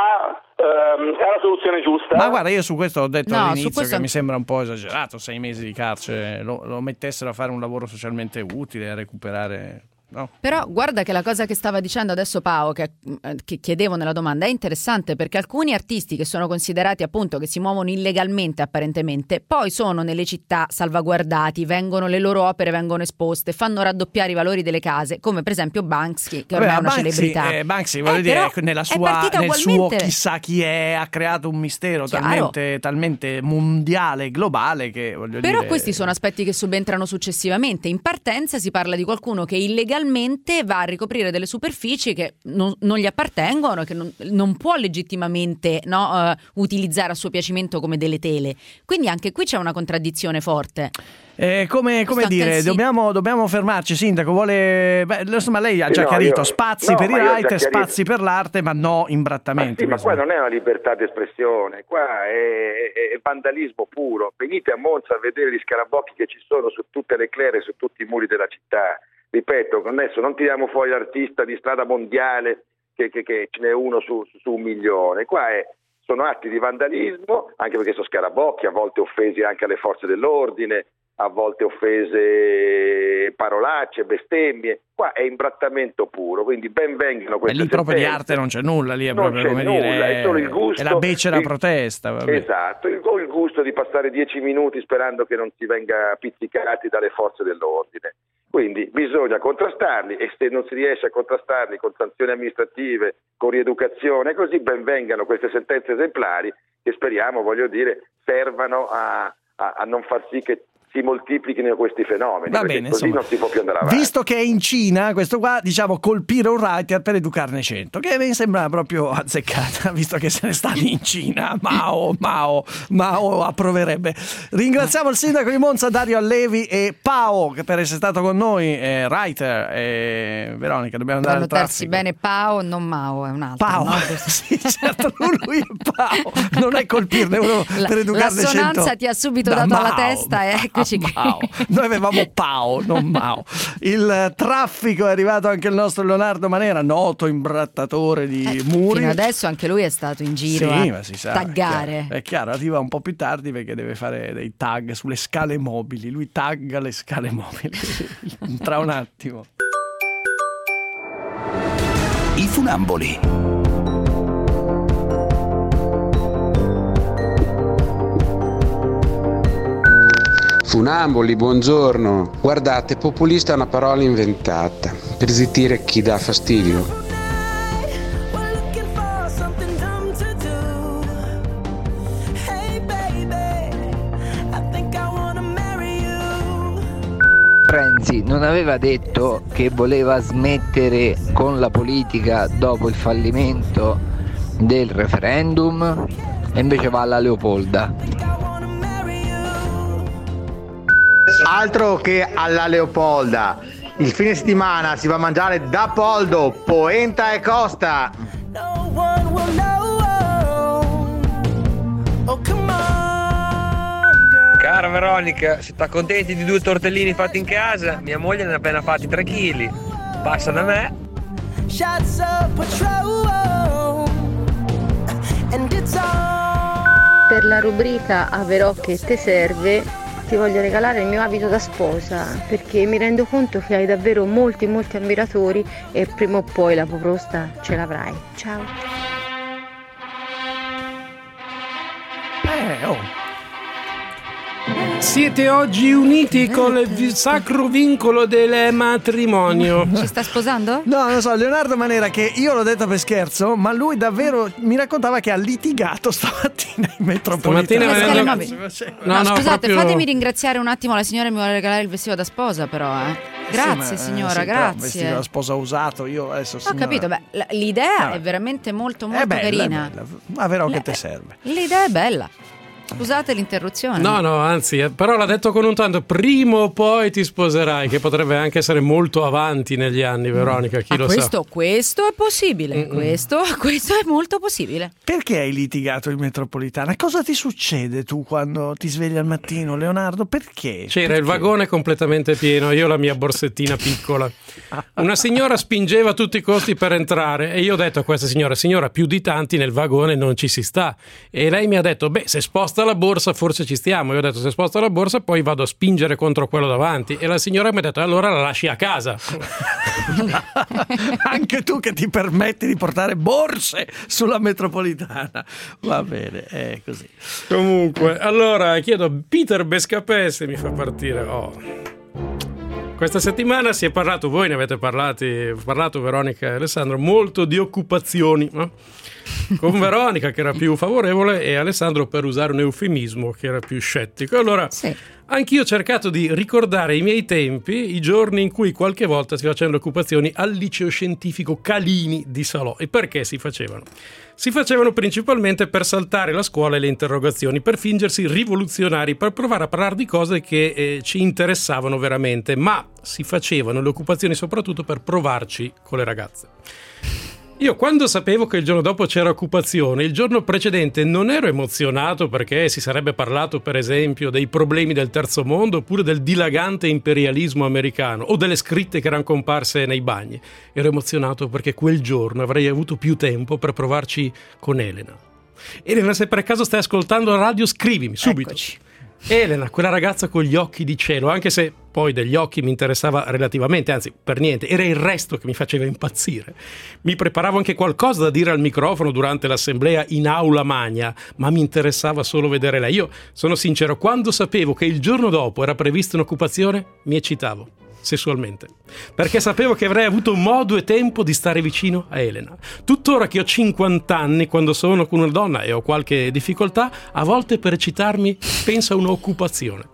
L: è la soluzione giusta?
F: Ma guarda, io su questo ho detto all'inizio che mi sembra un po' esagerato, 6 mesi di carcere, lo mettessero a fare un lavoro socialmente utile, a recuperare... No.
G: Però guarda che la cosa che stava dicendo adesso Pao, che chiedevo nella domanda, è interessante, perché alcuni artisti che sono considerati appunto che si muovono illegalmente apparentemente poi sono nelle città salvaguardati, le loro opere vengono esposte, fanno raddoppiare i valori delle case, come per esempio Banksy, che ormai è una celebrità.
F: Banksy, voglio dire, nel suo chissà chi è, ha creato un mistero talmente mondiale, globale, che voglio dire...
G: Però questi sono aspetti che subentrano successivamente. In partenza si parla di qualcuno che illegalmente va a ricoprire delle superfici che non gli appartengono, che non può legittimamente utilizzare a suo piacimento come delle tele. Quindi anche qui c'è una contraddizione forte.
F: Come dire, dobbiamo fermarci. Sindaco, insomma, lei ha già chiarito, spazi per i writer, spazi per l'arte, ma no imbrattamenti.
K: Ma qua non è una libertà di espressione, qua è vandalismo puro. Venite a Monza a vedere gli scarabocchi che ci sono su tutte le Claire, su tutti i muri della città. Ripeto, adesso non tiriamo fuori l'artista di strada mondiale che ce n'è uno su 1 milione. Qua sono atti di vandalismo, anche perché sono scarabocchi, a volte offesi anche alle forze dell'ordine, a volte offese parolacce, bestemmie. Qua è imbrattamento puro, quindi ben vengano queste
F: sentenze. E lì proprio di arte non c'è nulla, lì è proprio come dire,
K: è solo il gusto,
F: è la becera protesta. Vabbè.
K: Esatto, il gusto di passare 10 minuti sperando che non si venga pizzicati dalle forze dell'ordine. Quindi bisogna contrastarli, e se non si riesce a contrastarli con sanzioni amministrative, con rieducazione, così ben vengano queste sentenze esemplari che speriamo, servano a non far sì che si moltiplichino questi fenomeni.
F: Va bene,
K: così
F: insomma,
K: non si può più andare avanti.
F: Visto che è in Cina, questo qua, colpire un writer per educarne 100, che mi sembra proprio azzeccata, visto che se ne sta lì in Cina. Mao approverebbe. Ringraziamo il sindaco di Monza, Dario Allevi, e Pao, che per essere stato con noi, writer, e Veronica, dobbiamo andare al traffico.
G: Bene, Pao, non Mao, è un altro.
F: Pao, no? Sì, certo, lui è Pao, non è colpirne uno per educarne 100.
G: L'assonanza ti ha subito dato alla testa, ecco.
F: Mao. Noi avevamo Pao, non Mao. Il traffico, è arrivato anche il nostro Leonardo Manera, noto imbrattatore di muri.
G: Fino adesso anche lui è stato in giro a taggare.
F: È chiaro, arriva un po' più tardi perché deve fare dei tag sulle scale mobili. Lui tagga le scale mobili. Tra un attimo.
B: I funamboli.
M: Funamboli, buongiorno. Guardate, populista è una parola inventata per zittire chi dà fastidio.
N: Renzi non aveva detto che voleva smettere con la politica dopo il fallimento del referendum e invece va alla Leopolda.
D: Altro che alla Leopolda, il fine settimana si va a mangiare da Poldo, Polenta e Costa.
O: Cara Veronica, se t'accontenti di 2 tortellini fatti in casa, mia moglie ne ha appena fatti 3 kg. Passa da me.
P: Per la rubrica Averò che te serve, ti voglio regalare il mio abito da sposa, perché mi rendo conto che hai davvero molti ammiratori e prima o poi la proposta ce l'avrai. Ciao.
Q: Siete oggi uniti con il sacro vincolo del matrimonio.
G: Ci sta sposando?
F: No, non so, Leonardo Manera, che io l'ho detto per scherzo, ma lui davvero mi raccontava che ha litigato stamattina in metropolitana.
G: No, scusate, proprio... fatemi ringraziare un attimo la signora che mi vuole regalare il vestito da sposa, però. Grazie signora, grazie.
F: Vestito da sposa usato, io adesso
G: Ho capito, l'idea è veramente molto carina.
F: Ma vero che te serve.
G: L'idea è bella. Scusate l'interruzione.
Q: No, anzi, però l'ha detto con un tanto: prima o poi ti sposerai, che potrebbe anche essere molto avanti negli anni, Veronica, chi lo sa.
G: Questo è possibile, questo è molto possibile.
F: Perché hai litigato in metropolitana? Cosa ti succede tu quando ti svegli al mattino, Leonardo? Perché?
Q: C'era il vagone completamente pieno, io la mia borsettina piccola. Una signora spingeva a tutti i costi per entrare e io ho detto a questa signora, più di tanti nel vagone non ci si sta. E lei mi ha detto, se sposta la borsa forse ci stiamo. Io ho detto, se sposta la borsa poi vado a spingere contro quello davanti. E la signora mi ha detto, allora la lasci a casa.
F: Anche tu che ti permetti di portare borse sulla metropolitana. Va bene, è così.
Q: Comunque, allora chiedo a Peter Bescapè se mi fa partire. Questa settimana si è parlato, voi ne avete parlato Veronica e Alessandro, molto di occupazioni, no? Con Veronica che era più favorevole e Alessandro, per usare un eufemismo, che era più scettico. Allora, anch'io ho cercato di ricordare i miei tempi, i giorni in cui qualche volta si facevano le occupazioni al liceo scientifico Calini di Salò. E perché si facevano? Si facevano principalmente per saltare la scuola e le interrogazioni, per fingersi rivoluzionari, per provare a parlare di cose che ci interessavano veramente, ma si facevano le occupazioni soprattutto per provarci con le ragazze. Io quando sapevo che il giorno dopo c'era occupazione, il giorno precedente non ero emozionato perché si sarebbe parlato per esempio dei problemi del terzo mondo oppure del dilagante imperialismo americano o delle scritte che erano comparse nei bagni. Ero emozionato perché quel giorno avrei avuto più tempo per provarci con Elena. Elena, se per caso stai ascoltando la radio, scrivimi subito. Eccoci. Elena, quella ragazza con gli occhi di cielo, anche se poi degli occhi mi interessava relativamente, anzi per niente, era il resto che mi faceva impazzire. Mi preparavo anche qualcosa da dire al microfono durante l'assemblea in aula magna, ma mi interessava solo vedere lei. Io sono sincero, quando sapevo che il giorno dopo era prevista un'occupazione, mi eccitavo sessualmente, perché sapevo che avrei avuto modo e tempo di stare vicino a Elena. Tuttora che ho 50 anni, quando sono con una donna e ho qualche difficoltà, a volte per eccitarmi penso a un'occupazione.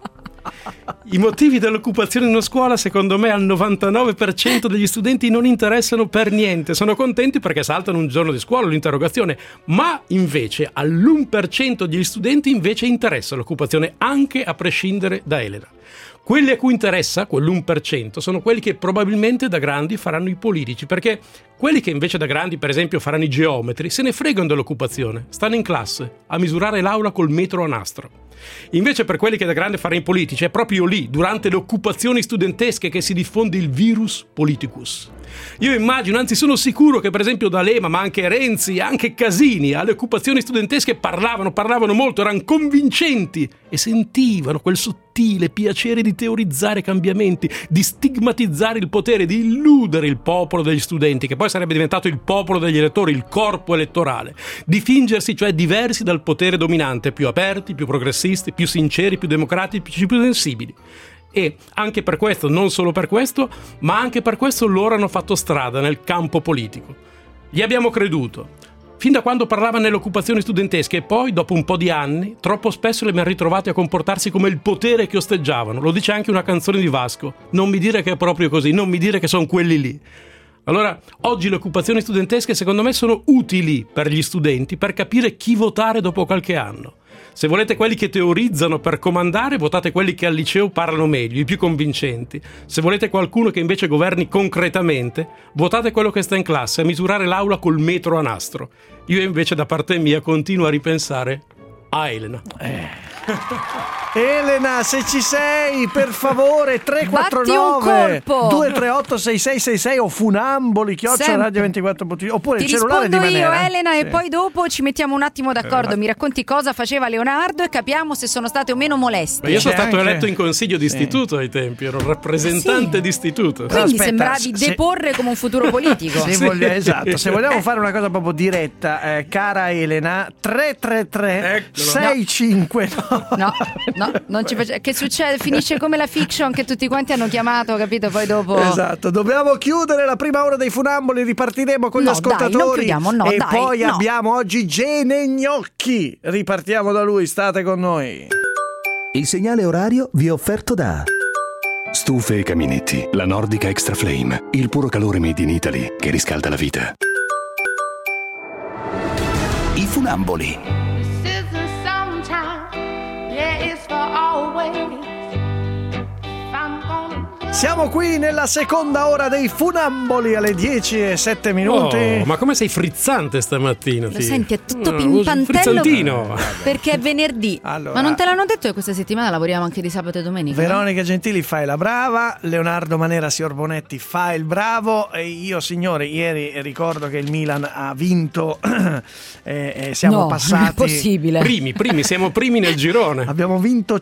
Q: I motivi dell'occupazione in una scuola, secondo me, al 99% degli studenti non interessano per niente. Sono contenti perché saltano un giorno di scuola, l'interrogazione, ma invece all'1% degli studenti invece interessa l'occupazione, anche a prescindere da Elena. Quelli a cui interessa, quell'1%, sono quelli che probabilmente da grandi faranno i politici, perché quelli che invece da grandi, per esempio, faranno i geometri, se ne fregano dell'occupazione, stanno in classe a misurare l'aula col metro a nastro. Invece per quelli che da grande faranno i politici, è proprio lì, durante le occupazioni studentesche, che si diffonde il virus politicus. Io immagino, anzi sono sicuro che per esempio D'Alema, ma anche Renzi, anche Casini, alle occupazioni studentesche parlavano molto, erano convincenti e sentivano quel sottile piacere di teorizzare cambiamenti, di stigmatizzare il potere, di illudere il popolo degli studenti, che poi sarebbe diventato il popolo degli elettori, il corpo elettorale, di fingersi cioè diversi dal potere dominante, più aperti, più progressisti, più sinceri, più democratici, più sensibili. E anche per questo, non solo per questo, ma anche per questo loro hanno fatto strada nel campo politico. Gli abbiamo creduto. fin da quando parlava nelle occupazioni studentesche, e poi, dopo un po' di anni, troppo spesso le abbiamo ritrovati a comportarsi come il potere che osteggiavano. Lo dice anche una canzone di Vasco: non mi dire che è proprio così, non mi dire che sono quelli lì. Allora, oggi le occupazioni studentesche secondo me sono utili per gli studenti per capire chi votare dopo qualche anno. Se volete quelli che teorizzano per comandare, votate quelli che al liceo parlano meglio, i più convincenti. Se volete qualcuno che invece governi concretamente, votate quello che sta in classe a misurare l'aula col metro a nastro. Io invece da parte mia continuo a ripensare a Elena.
F: Elena, se ci sei, per favore, 349 238 6666 o funamboli @radio24.it, oppure
G: ti
F: il cellulare di
G: rispondo io,
F: Manera.
G: Elena, e poi dopo ci mettiamo un attimo d'accordo. Mi racconti cosa faceva Leonardo e capiamo se sono state o meno moleste.
Q: Ma io sono stato eletto in consiglio di istituto ai tempi, ero rappresentante di istituto.
G: Quindi sembravi deporre come un futuro politico.
F: Esatto, se vogliamo fare una cosa proprio diretta, cara Elena, 333 65
G: No, non ci facciamo. Che succede? Finisce come la fiction che tutti quanti hanno chiamato, capito? Poi dopo.
F: Esatto, dobbiamo chiudere la prima ora dei funamboli, ripartiremo con gli ascoltatori.
G: Dai, non chiudiamo,
F: e poi abbiamo oggi Gene Gnocchi. Ripartiamo da lui, state con noi.
R: Il segnale orario vi è offerto da Stufe e Caminetti, la Nordica Extra Flame, il puro calore made in Italy che riscalda la vita.
B: I funamboli.
F: Siamo qui nella seconda ora dei funamboli alle 10:07.
Q: Oh, ma come sei frizzante stamattina?
G: Lo senti, è tutto pimpantello
Q: frizzantino.
G: perché è venerdì.
F: Allora,
G: ma non te l'hanno detto che questa settimana lavoriamo anche di sabato e domenica?
F: Veronica Gentili fai la brava, Leonardo Manera Siorbonetti fa il bravo, e io, signore, ieri ricordo che il Milan ha vinto e siamo passati.
G: Non è possibile.
Q: Primi, siamo primi nel girone.
F: Abbiamo vinto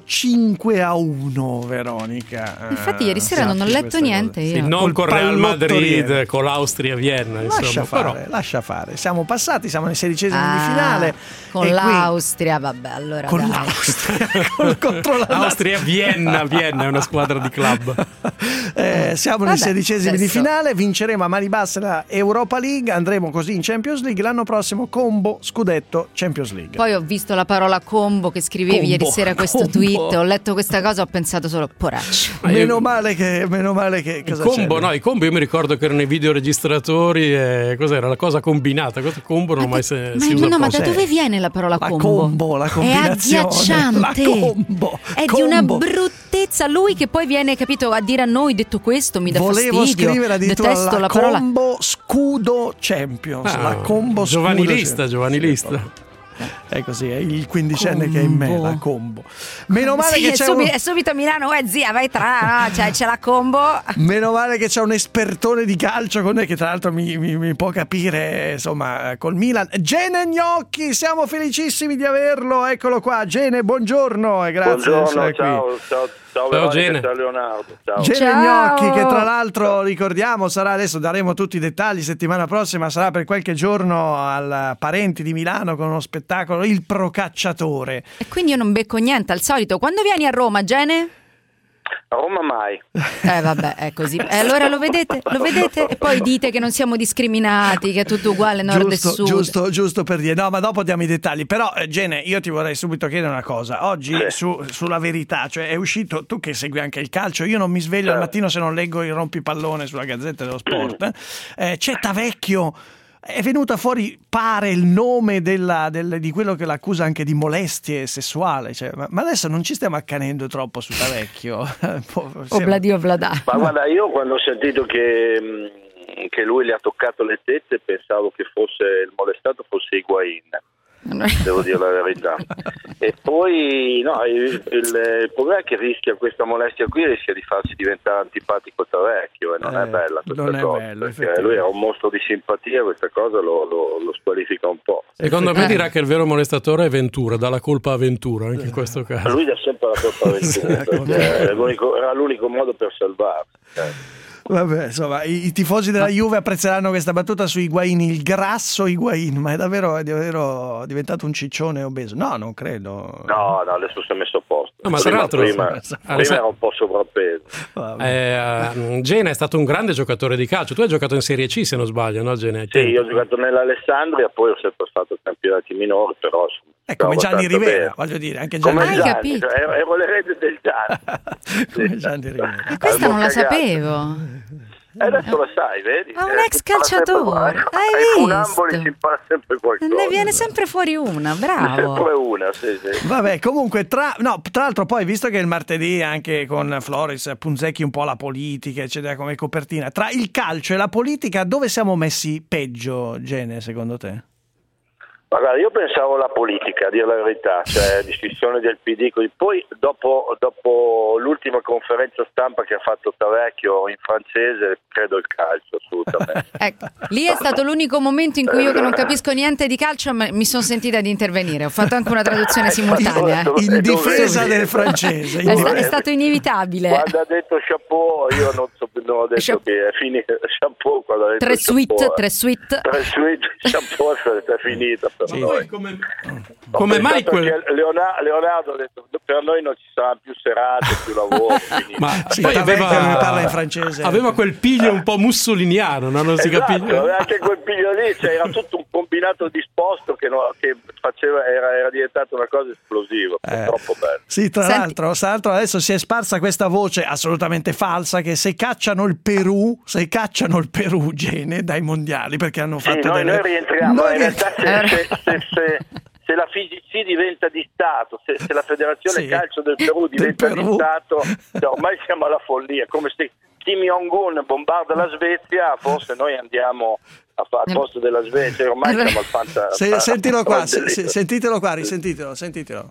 F: 5-1, Veronica.
G: Infatti ieri sera non ho letto niente io.
Q: Sì, non con Real Madrid, con l'Austria Vienna,
F: lascia fare. Siamo passati, siamo nei 16esimi di finale
G: con l'Austria, vabbè, allora
F: con l'Austria contro
Q: l'Austria Vienna è una squadra di club.
F: Siamo nei 16esimi di finale, vinceremo a mani basse la Europa League, andremo così in Champions League, l'anno prossimo combo scudetto Champions League.
G: Poi ho visto la parola combo che scrivevi ieri sera questo tweet, ho letto questa cosa, ho pensato solo poraccio.
F: Meno male che cosa
Q: combo, no, i combo io mi ricordo che erano i videoregistratori e cos'era la cosa combinata, cosa combo non mai si usa.
G: No, ma da dove viene la parola combo?
F: La combinazione,
G: è agghiacciante,
F: la combo,
G: è di una bruttezza. Lui che poi viene, capito, a dire a noi, detto questo mi dà fastidio.
F: Volevo scrivere addirittura
G: detesto
F: la
G: parola
F: combo scudo Champions, la combo
Q: giovanilista.
F: È così, è il quindicenne che è in me, la combo. Meno male che c'è
G: è subito a Milano, zia, vai no? Cioè, c'è la combo.
F: Meno male che c'è un espertone di calcio con noi che tra l'altro mi può capire, insomma, col Milan. Gene Gnocchi, siamo felicissimi di averlo, eccolo qua. Gene, buongiorno e grazie.
J: Buongiorno, ciao
Q: Gene.
J: Ciao Leonardo.
F: Gene Gnocchi, che tra l'altro ricordiamo sarà, adesso daremo tutti i dettagli, settimana prossima sarà per qualche giorno al Parenti di Milano con uno spettacolo Il Procacciatore.
G: E quindi io non becco niente al solito. Quando vieni a Roma, Gene?
J: A Roma mai.
G: Vabbè, è così. Allora lo vedete? E poi dite che non siamo discriminati, che è tutto uguale nord e sud.
F: Giusto per dire. No, ma dopo diamo i dettagli. Però, Gene, io ti vorrei subito chiedere una cosa. Oggi sulla Verità, cioè è uscito, tu che segui anche il calcio, io non mi sveglio al mattino se non leggo il rompipallone sulla Gazzetta dello Sport. C'è Tavecchio. È venuta fuori, pare, il nome di quello che l'accusa anche di molestie sessuali, cioè, ma adesso non ci stiamo accanendo troppo su Tavecchio.
G: Obladio Vladà.
J: Ma guarda, io quando ho sentito che lui le ha toccato le tette pensavo che il molestato fosse Higuain, devo dire la verità. E poi no, il problema è che questa molestia qui rischia di farsi diventare antipatico Tavecchio, e non è bella questa cosa, perché lui è un mostro di simpatia, questa cosa lo squalifica un po'.
Q: Secondo me dirà che il vero molestatore è Ventura, dà la colpa a Ventura anche in questo caso.
J: Lui dà sempre la colpa a Ventura, perché era l'unico modo per salvarsi.
F: Vabbè, insomma, i tifosi della Juve apprezzeranno questa battuta su Higuain, il grasso Higuain, ma è davvero diventato un ciccione obeso? No, non credo.
J: No, adesso si è messo a posto.
Q: No, ma tra l'altro
S: prima era un po' sovrappeso.
Q: Gene è stato un grande giocatore di calcio. Tu hai giocato in Serie C, se non sbaglio, no Gene?
S: Sì, io ho giocato nell'Alessandria, poi ho sempre fatto campionati minori, però
F: come Gianni Rivera, voglio dire, anche Gianni.
S: Come Gianni, ero l'erede del Gianni.
F: Come Gianni Rivera.
G: Ma questa non la sapevo.
S: Adesso lo sai, vedi?
G: Ma un ex calciatore, hai visto?
S: Funamboli si impara sempre qualcosa.
G: Ne viene sempre fuori una, bravo.
S: Sempre una, sì.
F: Vabbè, comunque, tra l'altro poi, visto che il martedì anche con Floris punzecchi un po' la politica, eccetera, come copertina, tra il calcio e la politica dove siamo messi peggio, Gene, secondo te?
S: Ma guarda, io pensavo alla politica, a dire la verità, cioè discussione del PD, poi dopo l'ultima conferenza stampa che ha fatto Tavecchio in francese, credo il calcio, assolutamente.
G: Ecco, lì è stato l'unico momento in cui io, che non capisco niente di calcio, mi sono sentita di intervenire. Ho fatto anche una traduzione simultanea.
F: In difesa del francese.
G: È stato inevitabile.
S: Quando ha detto chapeau, io non ho detto che è finito. Chapeau, quando ha detto
G: tre suite,
S: chapeau, è finita.
Q: Sì. Come mai
S: Leonardo ha detto per noi non ci saranno più serate, più lavoro.
F: Ma poi parla in francese.
Q: Aveva quel piglio un po' mussoliniano, no? Non si capisce.
S: Anche quel piglio lì, cioè, era tutto un combinato disposto che faceva, era diventato una cosa esplosiva. Troppo bello.
F: Sì, tra l'altro adesso si è sparsa questa voce assolutamente falsa che se cacciano il Perù, Gene, dai mondiali, perché hanno fatto
S: noi rientriamo. In realtà se la FIGC diventa di Stato, se la Federazione Calcio del Perù diventa di Stato, ormai siamo alla follia, come se Kim Jong-un bombarda la Svezia, forse noi andiamo al posto della Svezia, ormai siamo al
F: sentilo qua, sentitelo qua, risentitelo,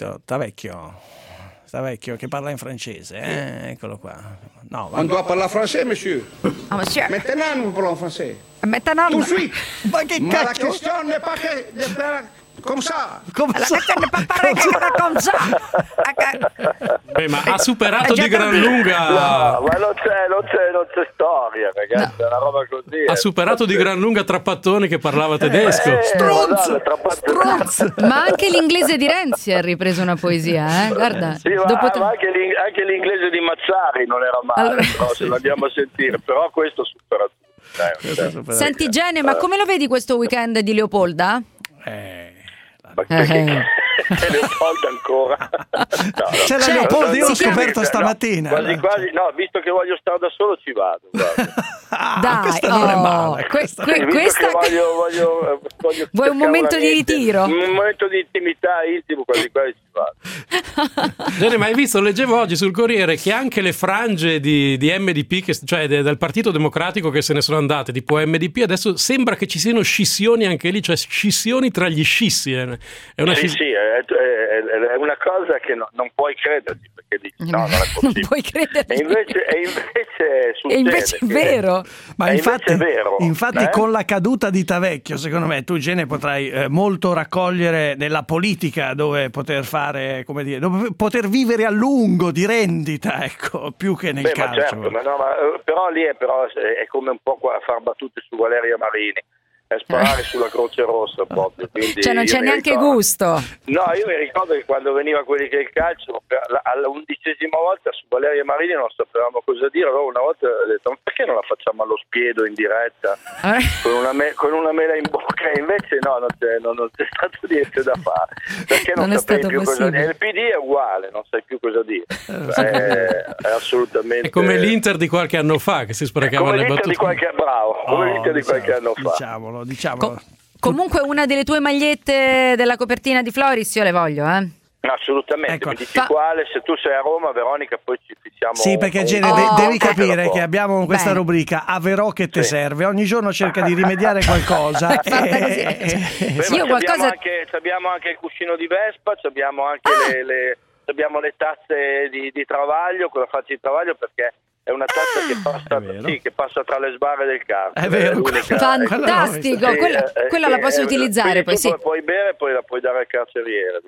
F: Tavecchio che parla in francese, eccolo qua. No,
T: on doit parler français, monsieur.
G: Ah, monsieur.
T: Maintenant nous parlons français.
G: Maintenant.
T: Tout de suite.
F: Ma che
T: la
F: cacchio?
T: question n'est pas que de faire comme ça.
Q: Ma ha superato di gran lunga.
S: No, ma non c'è storia, ragazzi, è una roba così.
Q: Ha superato di gran lunga Trapattoni che parlava tedesco.
F: Stronz.
G: Ma anche l'inglese di Renzi ha ripreso una poesia, guarda.
S: Sì, ma anche l'inglese di Mazzari non era male, però, se lo andiamo a sentire, però questo supera tutto.
G: Senti Gene, ma come lo vedi questo weekend di Leopolda?
S: C'è Leopoldo ancora.
F: C'è la Leopoldo, io l'ho scoperto stamattina.
S: Quasi, no, visto che voglio stare da solo ci vado.
G: Dai,
F: questa non è male.
G: Questa
S: voglio
G: vuoi un momento di ritiro?
S: Un momento di intimità intimo, quasi ci vado.
Q: Gene, ma hai visto, leggevo oggi sul Corriere che anche le frange di MDP, cioè del Partito Democratico, che se ne sono andate, tipo MDP, adesso sembra che ci siano scissioni anche lì, cioè scissioni tra gli scissi. È una
S: è una cosa che non puoi crederci, perché dici no, non è possibile.
G: Non puoi crederci.
S: E invece
G: è vero.
F: Ma infatti,
S: è vero.
F: Con la caduta di Tavecchio, secondo me, tu Gene potrai molto raccogliere nella politica, dove poter fare, come dire, dove poter vivere a lungo di rendita, ecco, più che nel calcio.
S: Certo, però lì è come un po' far battute su Valeria Marini. È sparare sulla Croce Rossa proprio, quindi
G: cioè non c'è neanche gusto.
S: No, io mi ricordo che quando veniva quelli che il calcio alla 11ª volta su Valeria Marini non sapevamo cosa dire, allora una volta ho detto ma perché non la facciamo allo spiedo in diretta con una mela in bocca, e invece no, non c'è stato niente da fare, perché non sapevi più cosa dire. Il PD è uguale, non sai più cosa dire, è assolutamente,
Q: è come l'Inter di qualche anno fa che si sprecava le battute,
S: come l'Inter di qualche anno fa.
F: Diciamolo.
G: Comunque una delle tue magliette della copertina di Floris io le voglio,
S: Assolutamente, ecco. Mi dici quale, se tu sei a Roma, Veronica, poi ci fissiamo.
F: Sì, perché Gene, devi capire che abbiamo questa rubrica Averò che te serve, ogni giorno cerca di rimediare qualcosa.
S: Abbiamo anche il cuscino di Vespa, abbiamo anche abbiamo le tazze di Travaglio, con la faccia di Travaglio, perché è una tazza che passa tra le sbarre del carro.
F: È vero,
G: fantastico, quella la posso utilizzare. Poi
S: tu la puoi bere e poi la puoi dare al carceriere.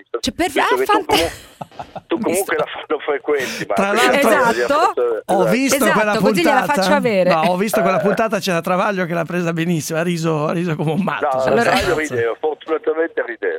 S: Tu comunque lo frequenti.
F: Tra l'altro, ho visto quella puntata.
G: Così gliela faccio avere.
F: No, ho visto quella puntata, c'era Travaglio che l'ha presa benissimo, ha riso come un matto.
S: No, Travaglio rideva, fortunatamente rideva.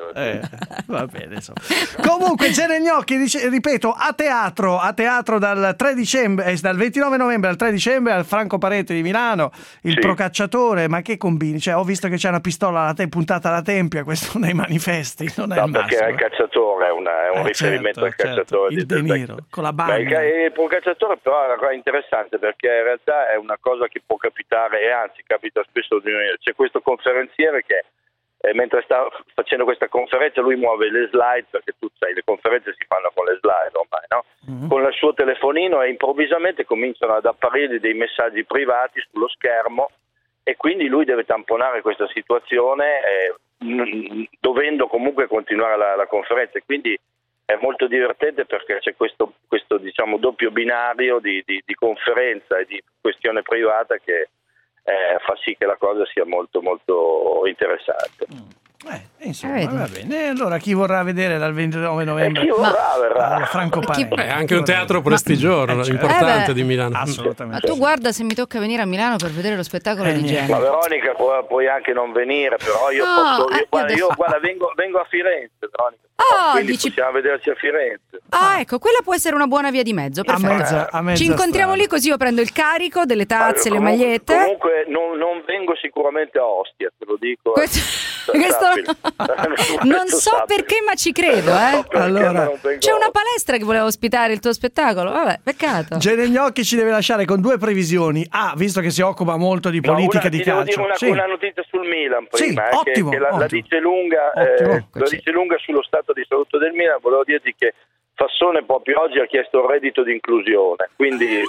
F: Va bene, insomma. Comunque Gene Gnocchi dice, ripeto, a teatro dal 3 dicembre, dal 29 novembre al 3 dicembre al Franco Parete di Milano, il Procacciatore. Ma che combini? Cioè, ho visto che c'è una pistola puntata alla tempia, questo nei manifesti non è il massimo.
S: Perché è il cacciatore, è un riferimento al cacciatore.
F: Il De Niro, con la banda.
S: Il Procacciatore però è interessante, perché in realtà è una cosa che può capitare, e anzi capita spesso. C'è questo conferenziere che mentre sta facendo questa conferenza lui muove le slide, perché tu sai le conferenze si fanno con le slide ormai, no? Con il suo telefonino, e improvvisamente cominciano ad apparire dei messaggi privati sullo schermo, e quindi lui deve tamponare questa situazione dovendo comunque continuare la conferenza. E quindi è molto divertente, perché c'è questo diciamo doppio binario di conferenza e di questione privata che fa sì che la cosa sia molto molto interessante.
F: Insomma, va bene. Allora chi vorrà vedere dal 29 novembre?
S: Chi vorrà verrà.
F: Franco Parete.
Q: È anche un teatro prestigioso, importante di Milano.
F: Assolutamente.
G: Ma tu guarda se mi tocca venire a Milano per vedere lo spettacolo di Gene.
S: Ma Veronica puoi anche non venire, però io guarda, vengo a Firenze, Veronica. Quindi possiamo vederci a Firenze.
G: Ecco, quella può essere una buona via di mezzo. Perfetto.
F: A mezza
G: ci incontriamo lì, così io prendo il carico delle tazze, le magliette.
S: Comunque non vengo sicuramente a Ostia, te lo dico.
G: Questo non so perché, ma ci credo.
F: Allora,
G: c'è una palestra che voleva ospitare il tuo spettacolo. Vabbè, peccato.
F: Gene Gnocchi ci deve lasciare con 2 previsioni. Visto che si occupa molto di politica, di calcio.
S: Devo dire una notizia sul Milan prima,
F: ottimo,
S: che la dice lunga, sullo stato di salute del Milan. Volevo dirti che Fassone proprio oggi ha chiesto il reddito di inclusione, quindi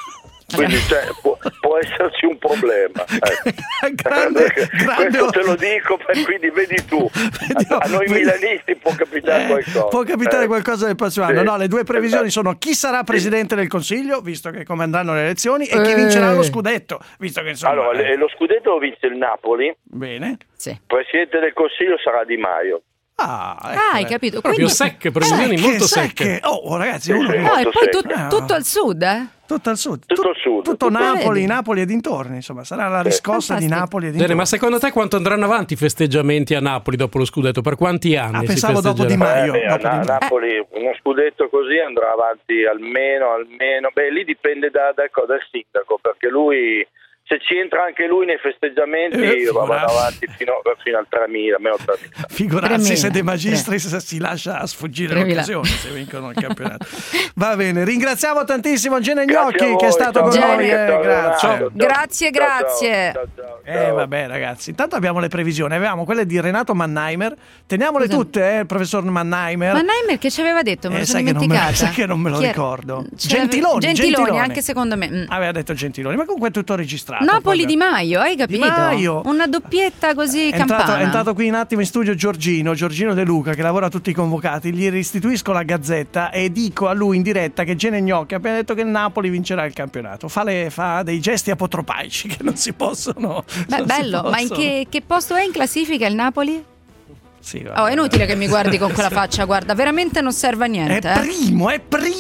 S: può esserci un problema.
F: grande,
S: questo te lo dico, quindi vedi tu. A noi milanisti può capitare qualcosa.
F: Può capitare qualcosa nel prossimo anno. No, le 2 previsioni sono: chi sarà presidente del Consiglio, visto che come andranno le elezioni, e chi vincerà lo scudetto, visto che insomma.
S: Allora, lo scudetto lo vince il Napoli.
F: Bene.
S: Presidente del Consiglio sarà Di Maio.
G: Hai capito?
Q: Proprio secche, previsioni molto secche.
F: Ragazzi,
G: e poi tutto al sud,
F: Tutto al sud.
S: Tutto
F: Napoli e dintorni, insomma, sarà la riscossa di Napoli e dintorni.
Q: Ma secondo te quanto andranno avanti i festeggiamenti a Napoli dopo lo scudetto? Per quanti anni?
F: Pensavo dopo Di Maio.
S: Napoli uno scudetto così andrà avanti almeno. Lì dipende dal sindaco, perché lui, se ci entra anche lui nei festeggiamenti, vanno avanti fino al 3.000, meno 3.000.
F: Figurarsi se De Magistris si lascia sfuggire l'occasione, se vincono il campionato. Va bene, ringraziamo tantissimo Gene Gnocchi che è stato con noi.
G: Grazie.
S: Ciao.
F: Vabbè ragazzi, intanto abbiamo le previsioni, avevamo quelle di Renato Mannheimer, teniamole tutte, il professor Mannheimer.
G: Mannheimer che ci aveva detto, me lo sono dimenticata.
F: Sai che non me lo ricordo.
G: Gentiloni, anche secondo me.
F: Aveva detto Gentiloni, ma comunque è tutto registrato.
G: Napoli Di Maio, hai capito?
F: Di Maio.
G: Una doppietta così campana.
F: È entrato qui un attimo in studio Giorgino De Luca, che lavora a tutti i convocati. Gli restituisco la Gazzetta e dico a lui in diretta che Gene Gnocchi ha appena detto che il Napoli vincerà il campionato. Fa dei gesti apotropaici che non si possono.
G: Bello, ma in che posto è in classifica il Napoli?
F: Sì,
G: è inutile che mi guardi con quella faccia, guarda, veramente non serve a niente.
F: È primo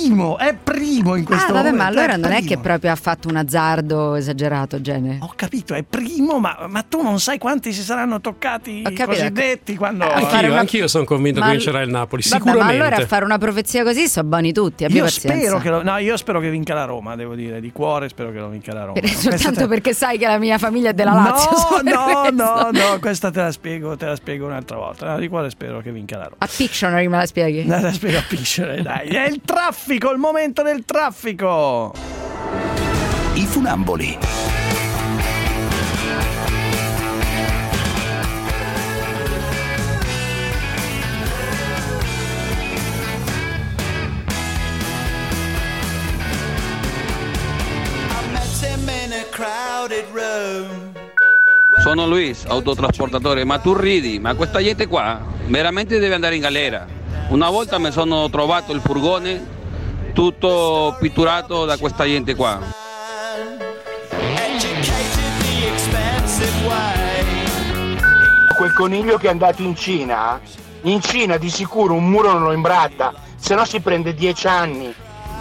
F: in questo momento.
G: Ma allora non è che proprio ha fatto un azzardo esagerato, Gene.
F: Ho capito, è primo, ma tu non sai quanti si saranno toccati i cosiddetti quando.
Q: Anch'io sono convinto che vincerà il Napoli, sicuramente.
G: Ma allora a fare una profezia così sono buoni tutti, abbi pazienza.
F: Io spero che vinca la Roma, devo dire, di cuore spero che lo vinca la Roma.
G: Soltanto perché sai che la mia famiglia è della Lazio.
F: No, questa te la spiego un'altra volta. Di quale spero che vinca la Roma.
G: A Pictionary me la spieghi?
F: La spiego a Pictionary, dai. È il traffico, il momento del traffico.
B: I funamboli.
U: Sono Luis, autotrasportatore, ma tu ridi, ma questa gente qua veramente deve andare in galera. Una volta mi sono trovato il furgone tutto pitturato da questa gente qua.
T: Quel coniglio che è andato in Cina di sicuro un muro non lo imbratta, se no si prende 10 anni.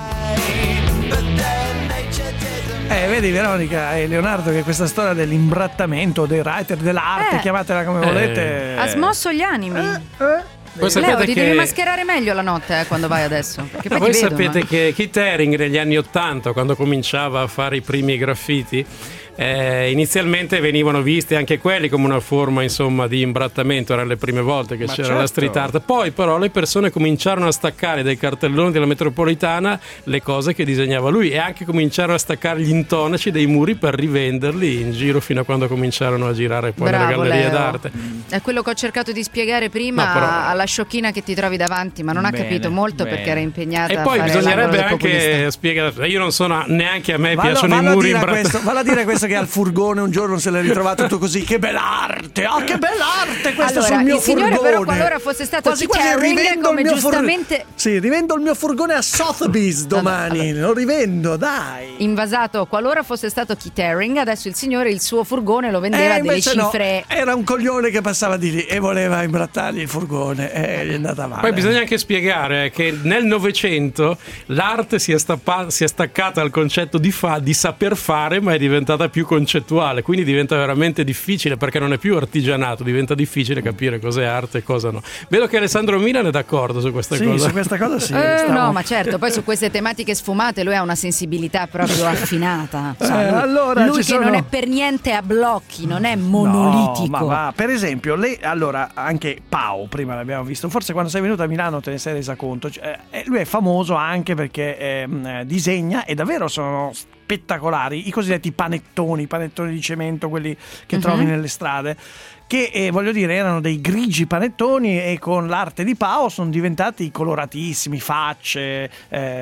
F: Vedi Veronica e Leonardo che questa storia dell'imbrattamento, dei writer, dell'arte, chiamatela come volete,
G: ha smosso gli animi. Leo, ti devi mascherare meglio la notte quando vai adesso. Perché poi
Q: voi
G: ti vedono,
Q: sapete che Keith Haring negli anni '80, quando cominciava a fare i primi graffiti, inizialmente venivano visti anche quelli come una forma, insomma, di imbrattamento. Erano le prime volte che c'era la street art. Poi però le persone cominciarono a staccare dai cartelloni della metropolitana le cose che disegnava lui, e anche cominciarono a staccare gli intonaci dei muri per rivenderli in giro, fino a quando cominciarono a girare poi nelle gallerie
G: Leo.
Q: d'arte.
G: È quello che ho cercato di spiegare prima alla sciocchina che ti trovi davanti, ma non ha capito molto perché era impegnata.
Q: E poi
G: a fare
Q: bisognerebbe
G: l'angolo del
Q: anche spiegare, io non sono neanche a me piacciono i muri imbrattati.
F: Valla a dire questo che al furgone un giorno se l'è ritrovato tutto così. Che bell'arte! Oh, che bell'arte! Questo sul mio
G: il signore
F: furgone.
G: Però qualora fosse stato
F: quasi
G: rivendo come giustamente
F: rivendo il mio furgone a Sotheby's domani. Lo rivendo, dai.
G: Invasato, qualora fosse stato Keith Haring, adesso il signore il suo furgone lo vendeva a delle cifre.
F: No, era un coglione che passava di lì e voleva imbrattargli il furgone e gli è andata male.
Q: Poi bisogna anche spiegare che nel Novecento l'arte si è staccata al concetto di saper fare, ma è diventata più concettuale, quindi diventa veramente difficile, perché non è più artigianato, diventa difficile capire cos'è arte e cosa no. Vedo che Alessandro Milan è d'accordo su questa cosa.
F: Su questa cosa sì.
G: No, ma certo, poi su queste tematiche sfumate lui ha una sensibilità proprio affinata.
F: Allora,
G: lui che non è per niente a blocchi, non è monolitico.
F: No, ma per esempio, allora anche Pau, prima l'abbiamo visto, forse quando sei venuto a Milano te ne sei resa conto. Lui è famoso anche perché disegna, e davvero sono spettacolari i cosiddetti panettoni di cemento, quelli che trovi nelle strade, che voglio dire erano dei grigi panettoni, e con l'arte di Pau sono diventati coloratissimi, facce,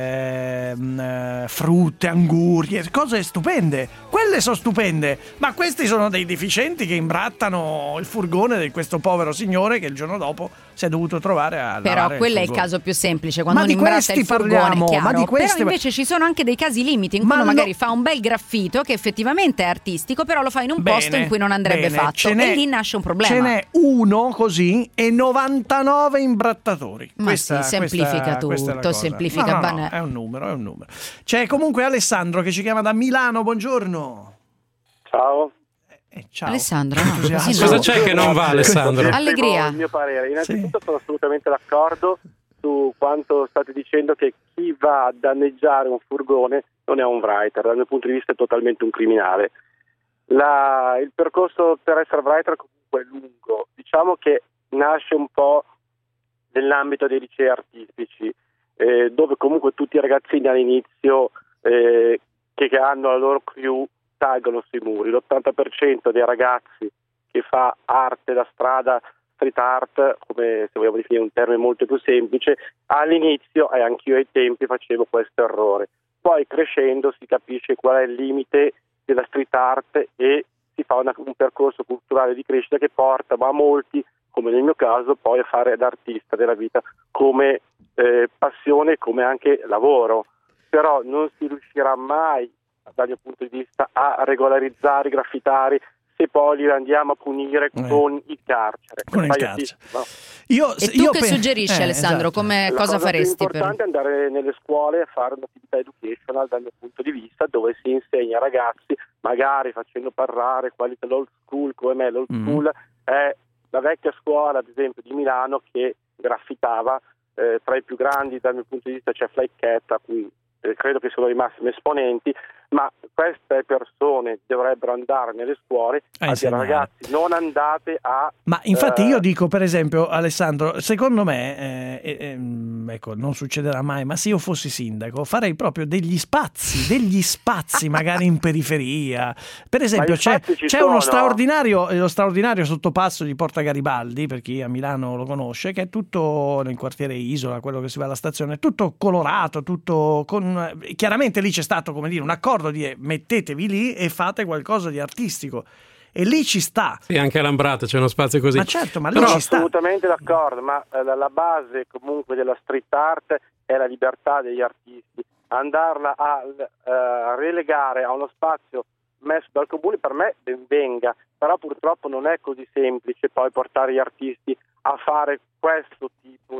F: frutte, angurie, cose stupende. Quelle sono stupende, ma questi sono dei deficienti che imbrattano il furgone di questo povero signore che il giorno dopo si è dovuto trovare a
G: però quello è il caso più semplice, quando uno imbratta il furgone, chiaro. Però invece ci sono anche dei casi limiti in cui uno magari fa un bel graffito che effettivamente è artistico, però lo fa in un posto in cui non andrebbe fatto, e lì nasce un problema.
F: Ce n'è uno così e 99 imbrattatori.
G: Ma semplifica tutto, semplifica
F: no, è un numero. C'è comunque Alessandro che ci chiama da Milano, buongiorno.
S: Ciao.
F: Ciao.
G: Alessandro,
Q: cosa c'è che non va, Alessandro?
G: Allegria.
S: Il mio parere, innanzitutto sono assolutamente d'accordo su quanto state dicendo, che chi va a danneggiare un furgone non è un writer, dal mio punto di vista è totalmente un criminale. Il percorso per essere writer comunque è lungo, diciamo che nasce un po' nell'ambito dei licei artistici, dove comunque tutti i ragazzini all'inizio che hanno la loro crew taggano sui muri. L'80% dei ragazzi che fa arte da strada, street art, come se vogliamo definire un termine molto più semplice, all'inizio, e anch'io ai tempi facevo questo errore. Poi crescendo si capisce qual è il limite della street art e si fa un percorso culturale di crescita che porta a molti, come nel mio caso, poi a fare l'artista della vita come passione, come anche lavoro. Però non si riuscirà mai, dal mio punto di vista, a regolarizzare i graffitari se poi li andiamo a punire con il carcere.
F: Con il carcere.
S: No?
G: Tu che suggerisci, Alessandro?
F: Esatto.
G: Cosa faresti?
S: È importante andare nelle scuole a fare un'attività educational, dal mio punto di vista, dove si insegna ai ragazzi, magari facendo parlare quelli dell'old school, come me. L'old school è la vecchia scuola, ad esempio, di Milano, che graffitava. Tra i più grandi dal mio punto di vista c'è Fly Cat, a cui credo che siano i massimi esponenti, ma queste persone dovrebbero andare nelle scuole a dire ragazzi, non andate a...
F: Ma infatti io dico, per esempio, Alessandro, secondo me ecco, non succederà mai, ma se io fossi sindaco farei proprio degli spazi magari in periferia. Per esempio c'è lo straordinario sottopasso di Porta Garibaldi, per chi a Milano lo conosce, che è tutto nel quartiere Isola, quello che si va alla stazione, tutto colorato, tutto con... Chiaramente lì c'è stato, come dire, un accordo di mettetevi lì e fate qualcosa di artistico, e lì ci sta.
Q: Sì, anche a Lambrate c'è uno spazio così.
F: Ma certo, ma lì ci sta.
S: Assolutamente d'accordo, ma la base comunque della street art è la libertà degli artisti. Andarla a relegare a uno spazio messo dal comune, per me ben venga, però purtroppo non è così semplice poi portare gli artisti a fare questo tipo di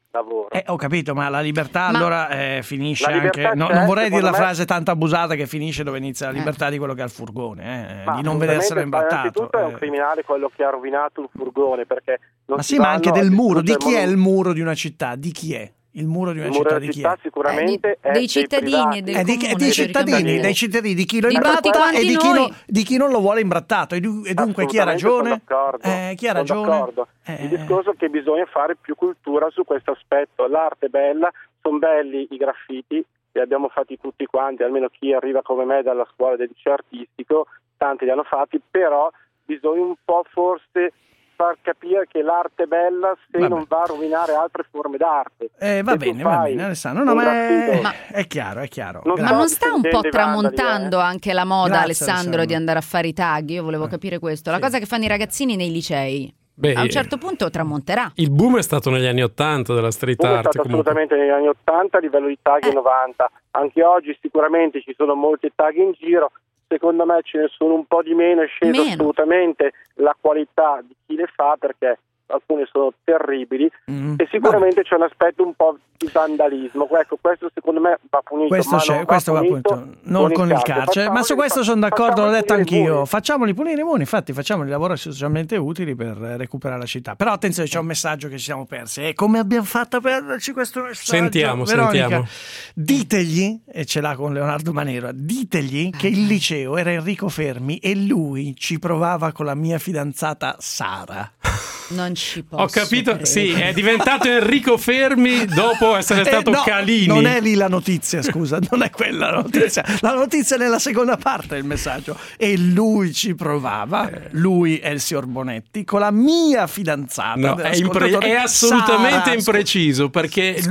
A: lavoro.
F: Ho capito, ma la libertà allora finisce
A: la libertà
F: anche.
A: c'è,
F: Non vorrei dire la
A: me...
F: frase tanto abusata che finisce dove inizia la libertà di quello che ha il furgone, di non vederselo imbrattato.
A: Innanzitutto è un criminale quello che ha rovinato il furgone, perché non
F: ma sì, ma anche del muro. Di chi è il muro di una città? Di chi è? Il muro di una città di chi è?
A: Sicuramente è
G: dei cittadini e del comune,
F: dei cittadini, di chi lo imbratta e di chi non lo vuole imbrattato. E dunque chi ha ragione? Chi ha ragione?
A: Sono d'accordo. Il discorso è che bisogna fare più cultura su questo aspetto. L'arte è bella, sono belli i graffiti, li abbiamo fatti tutti quanti, almeno chi arriva come me dalla scuola del liceo artistico, tanti li hanno fatti, però bisogna un po' forse far capire che l'arte è bella se non va a rovinare altre forme d'arte.
F: Va bene, Alessandro. No, ma è chiaro.
G: Ma non sta un po' tramontando anche la moda, Alessandro, di andare a fare i tag? Io volevo capire questo. La cosa che fanno i ragazzini nei licei. A un certo punto tramonterà.
Q: Il boom è stato negli anni 80 della street art.
A: È stato assolutamente negli anni 80 a livello di tag 90. Anche oggi sicuramente ci sono molti tag in giro. Secondo me ce ne sono un po' di meno, è sceso assolutamente la qualità di chi le fa, perché alcune sono terribili e sicuramente c'è un aspetto un po' di vandalismo. Ecco, questo secondo me va punito.
F: Questo va punito non con il carcere, ma su questo sono d'accordo, l'ho detto anch'io. Facciamoli pulire i muri, infatti facciamoli lavori socialmente utili per recuperare la città. Però attenzione, c'è un messaggio che ci siamo persi. E come abbiamo fatto a perderci questo messaggio? Sentiamo. Ditegli, e ce l'ha con Leonardo Manero, ditegli che il liceo era Enrico Fermi e lui ci provava con la mia fidanzata Sara.
G: Non ci posso.
Q: Ho capito,
G: credere.
Q: sì, è diventato Enrico Fermi dopo essere stato Calini.
F: Non è lì la notizia, scusa, non è quella la notizia. La notizia è nella seconda parte del messaggio. E lui ci provava, lui è il signor Bonetti, con la mia fidanzata.
Q: No, è assolutamente
F: Sara.
Q: Impreciso, perché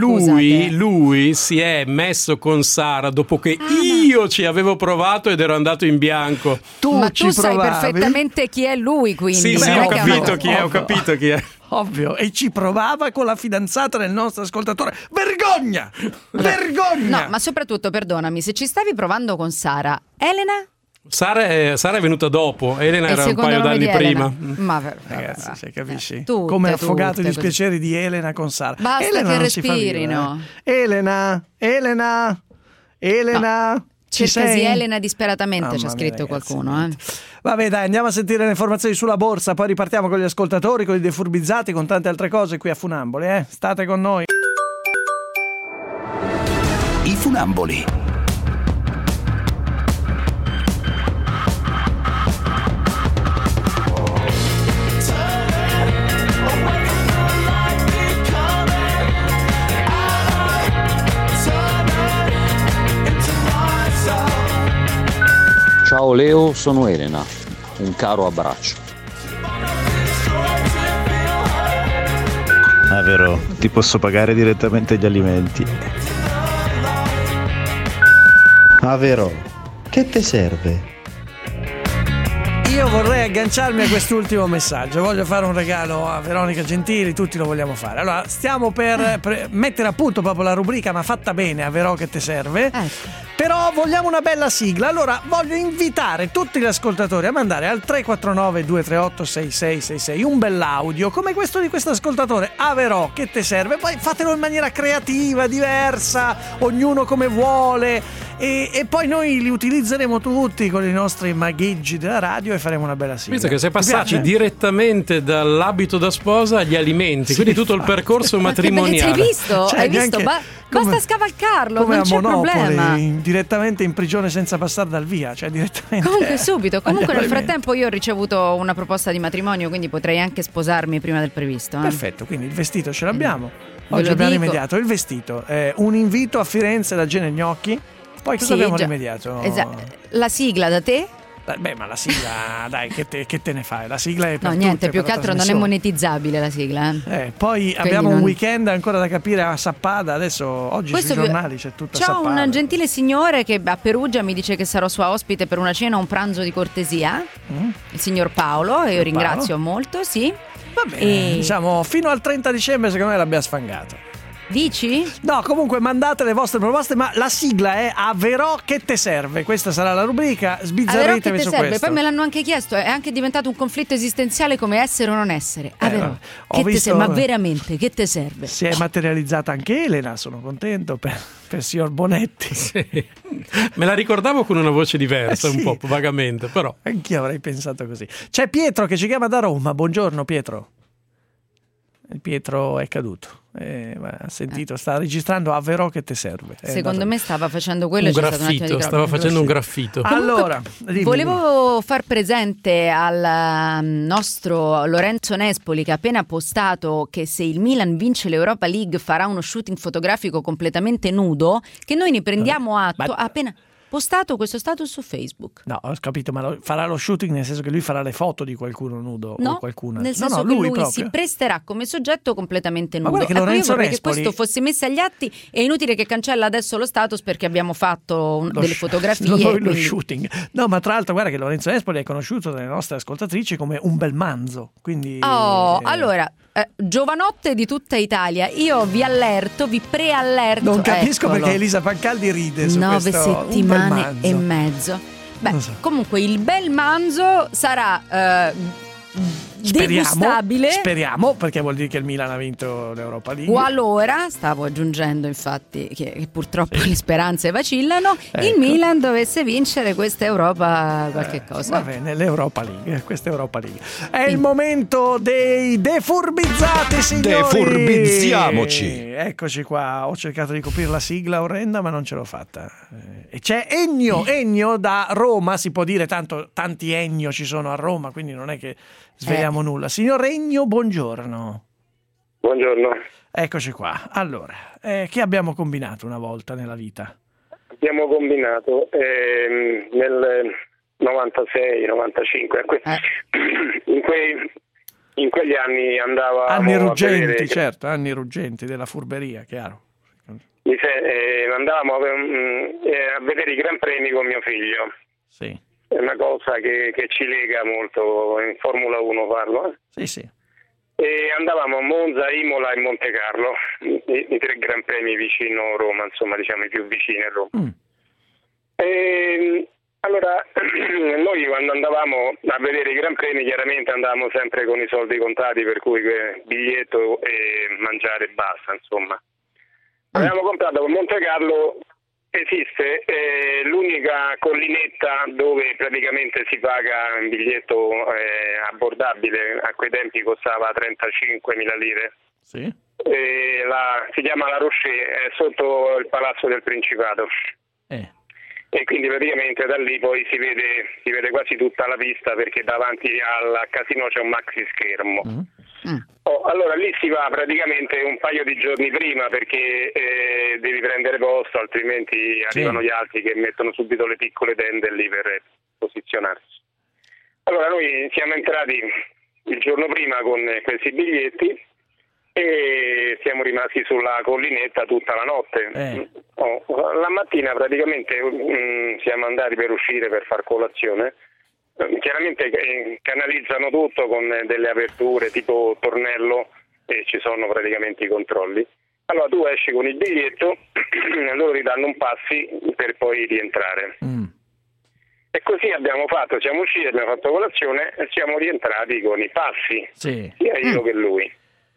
Q: lui si è messo con Sara dopo che io ci avevo provato ed ero andato in bianco.
G: Ma tu sai perfettamente chi è lui, quindi.
Q: Sì, ho capito chi è, ho capito chi è.
F: Ovvio, e ci provava con la fidanzata del nostro ascoltatore. Vergogna! Vergogna!
G: No, ma soprattutto, perdonami, se ci stavi provando con Sara, Elena?
Q: Sara è venuta dopo, Elena era un paio d'anni prima.
G: Ma
F: ragazzi, se capisci
G: tutte,
F: come affogato i dispiaceri
G: così.
F: di Elena con Sara.
G: Basta
F: Elena
G: che
F: non si fa
G: respirino.
F: Elena.
G: No.
F: Ci
G: cercasi
F: sei?
G: Elena disperatamente, c'ha scritto qualcuno.
F: Vabbè, dai, andiamo a sentire le informazioni sulla borsa, poi ripartiamo con gli ascoltatori, con i defurbizzati, con tante altre cose qui a Funamboli, State con noi.
B: I Funamboli.
V: Ciao Leo, sono Elena, un caro abbraccio.
W: Ah, vero, ti posso pagare direttamente gli alimenti. Ah, vero, che te serve?
F: Io vorrei agganciarmi a quest'ultimo messaggio, voglio fare un regalo a Veronica Gentili, tutti lo vogliamo fare. Allora, stiamo per mettere a punto proprio la rubrica, ma fatta bene, a Vero che te serve. Però vogliamo una bella sigla, allora voglio invitare tutti gli ascoltatori a mandare al 349 238 6666 un bell'audio come questo di questo ascoltatore, a Vero che te serve. Poi fatelo in maniera creativa, diversa, ognuno come vuole, e poi noi li utilizzeremo tutti con i nostri magheggi della radio e faremo una bella sigla.
Q: Visto che sei passati direttamente dall'abito da sposa agli alimenti, quindi tutto il percorso matrimoniale.
G: Hai visto?
F: Cioè,
G: Hai visto? Basta scavalcarlo,
F: come
G: non c'è
F: Monopoli,
G: problema.
F: Direttamente in prigione senza passare dal via, cioè direttamente.
G: Comunque subito. Comunque nel frattempo io ho ricevuto una proposta di matrimonio, quindi potrei anche sposarmi prima del previsto.
F: Perfetto, quindi il vestito ce l'abbiamo. Oggi abbiamo rimediato il vestito, un invito a Firenze da Gene Gnocchi. Poi cosa abbiamo rimediato?
G: Esatto. La sigla da te?
F: Beh, ma la sigla, dai, che te ne fai? La sigla è per
G: No, niente,
F: tutte,
G: più
F: per
G: che
F: la
G: altro non è monetizzabile la sigla.
F: Poi abbiamo un weekend ancora da capire a Sappada. Adesso oggi sui giornali c'è tutta Sappada.
G: C'ho un gentile signore che a Perugia mi dice che sarò sua ospite per una cena o un pranzo di cortesia. Il signor Paolo, e io ringrazio molto, sì.
F: Va bene, diciamo fino al 30 dicembre secondo me l'abbiamo sfangato.
G: Dici?
F: No, comunque mandate le vostre proposte, ma la sigla è Averò che te serve. Questa sarà la rubrica, sbizzarritevi su
G: serve.
F: questo.
G: Poi me l'hanno anche chiesto, è anche diventato un conflitto esistenziale come essere o non essere. Averò, che te serve? Ma veramente, che te serve?
F: Si è materializzata anche Elena, sono contento per signor Bonetti.
Q: Sì. Me la ricordavo con una voce diversa, un po' vagamente, però.
F: Anch'io avrei pensato così. C'è Pietro che ci chiama da Roma. Buongiorno Pietro. Il Pietro è caduto. Ha sentito, sta registrando Averò che te serve.
G: Secondo me stava facendo quello.
Q: Stava facendo un graffito.
F: Allora,
G: volevo far presente al nostro Lorenzo Nespoli, che ha appena postato che se il Milan vince l'Europa League farà uno shooting fotografico completamente nudo, che noi ne prendiamo atto. Ha appena postato questo status su Facebook.
F: No, ho capito, ma farà lo shooting nel senso che lui farà le foto di qualcuno nudo o qualcuna.
G: Nel senso che lui si presterà come soggetto completamente nudo.
F: Ma guarda che Lorenzo
G: vorrei
F: Nespoli...
G: che questo fosse messo agli atti. È inutile che cancella adesso lo status perché abbiamo fatto delle fotografie.
F: Lo shooting. No, ma tra l'altro guarda che Lorenzo Nespoli è conosciuto dalle nostre ascoltatrici come un bel manzo. Quindi,
G: allora, giovanotte di tutta Italia, io vi allerto, vi preallerto.
F: Non capisco perché Elisa Pancaldi ride su
G: 9
F: questo.
G: settimane e mezzo. Comunque il bel manzo sarà degustabile.
F: Speriamo, perché vuol dire che il Milan ha vinto l'Europa League.
G: Qualora, stavo aggiungendo infatti che purtroppo le speranze vacillano, il Milan dovesse vincere questa Europa qualche cosa.
F: Va bene, l'Europa League, questa Europa League. È il momento dei defurbizzati, signori.
R: Defurbizziamoci.
F: Eccoci qua, ho cercato di coprire la sigla orrenda ma non ce l'ho fatta. E c'è Ennio da Roma, si può dire, tanto tanti Ennio ci sono a Roma, quindi non è che sveliamo nulla. Signor Ennio, buongiorno.
C: Buongiorno.
F: Eccoci qua. Allora, che abbiamo combinato una volta nella vita?
C: Abbiamo combinato nel 96-95. In quegli anni andava
F: anni ruggenti, certo, anni ruggenti della furberia, chiaro.
C: Andavamo a vedere i Gran Premi con mio figlio.
F: Sì.
C: È una cosa che ci lega molto, in Formula 1 parlo.
F: Sì.
C: E andavamo a Monza, Imola e Monte Carlo, i 3 Gran Premi vicino Roma, insomma, diciamo i più vicini a Roma. Allora, noi quando andavamo a vedere i Gran Premi chiaramente andavamo sempre con i soldi contati, per cui biglietto e mangiare e basta, insomma. Abbiamo comprato con Monte Carlo. Esiste l'unica collinetta dove praticamente si paga un biglietto abbordabile, a quei tempi costava 35.000 lire.
F: Sì.
C: Si chiama La Rocher, è sotto il Palazzo del Principato. E quindi praticamente da lì poi si vede quasi tutta la pista, perché davanti al casino c'è un maxi schermo. Allora lì si va praticamente un paio di giorni prima, perché devi prendere posto, altrimenti arrivano gli altri che mettono subito le piccole tende lì per posizionarsi. Allora noi siamo entrati il giorno prima con questi biglietti e siamo rimasti sulla collinetta tutta la notte. La mattina praticamente siamo andati per uscire per far colazione. Chiaramente canalizzano tutto con delle aperture tipo tornello e ci sono praticamente i controlli. Allora tu esci con il biglietto, loro ti danno un passi per poi rientrare. E così abbiamo fatto, siamo usciti, abbiamo fatto colazione e siamo rientrati con i passi, sia io che lui.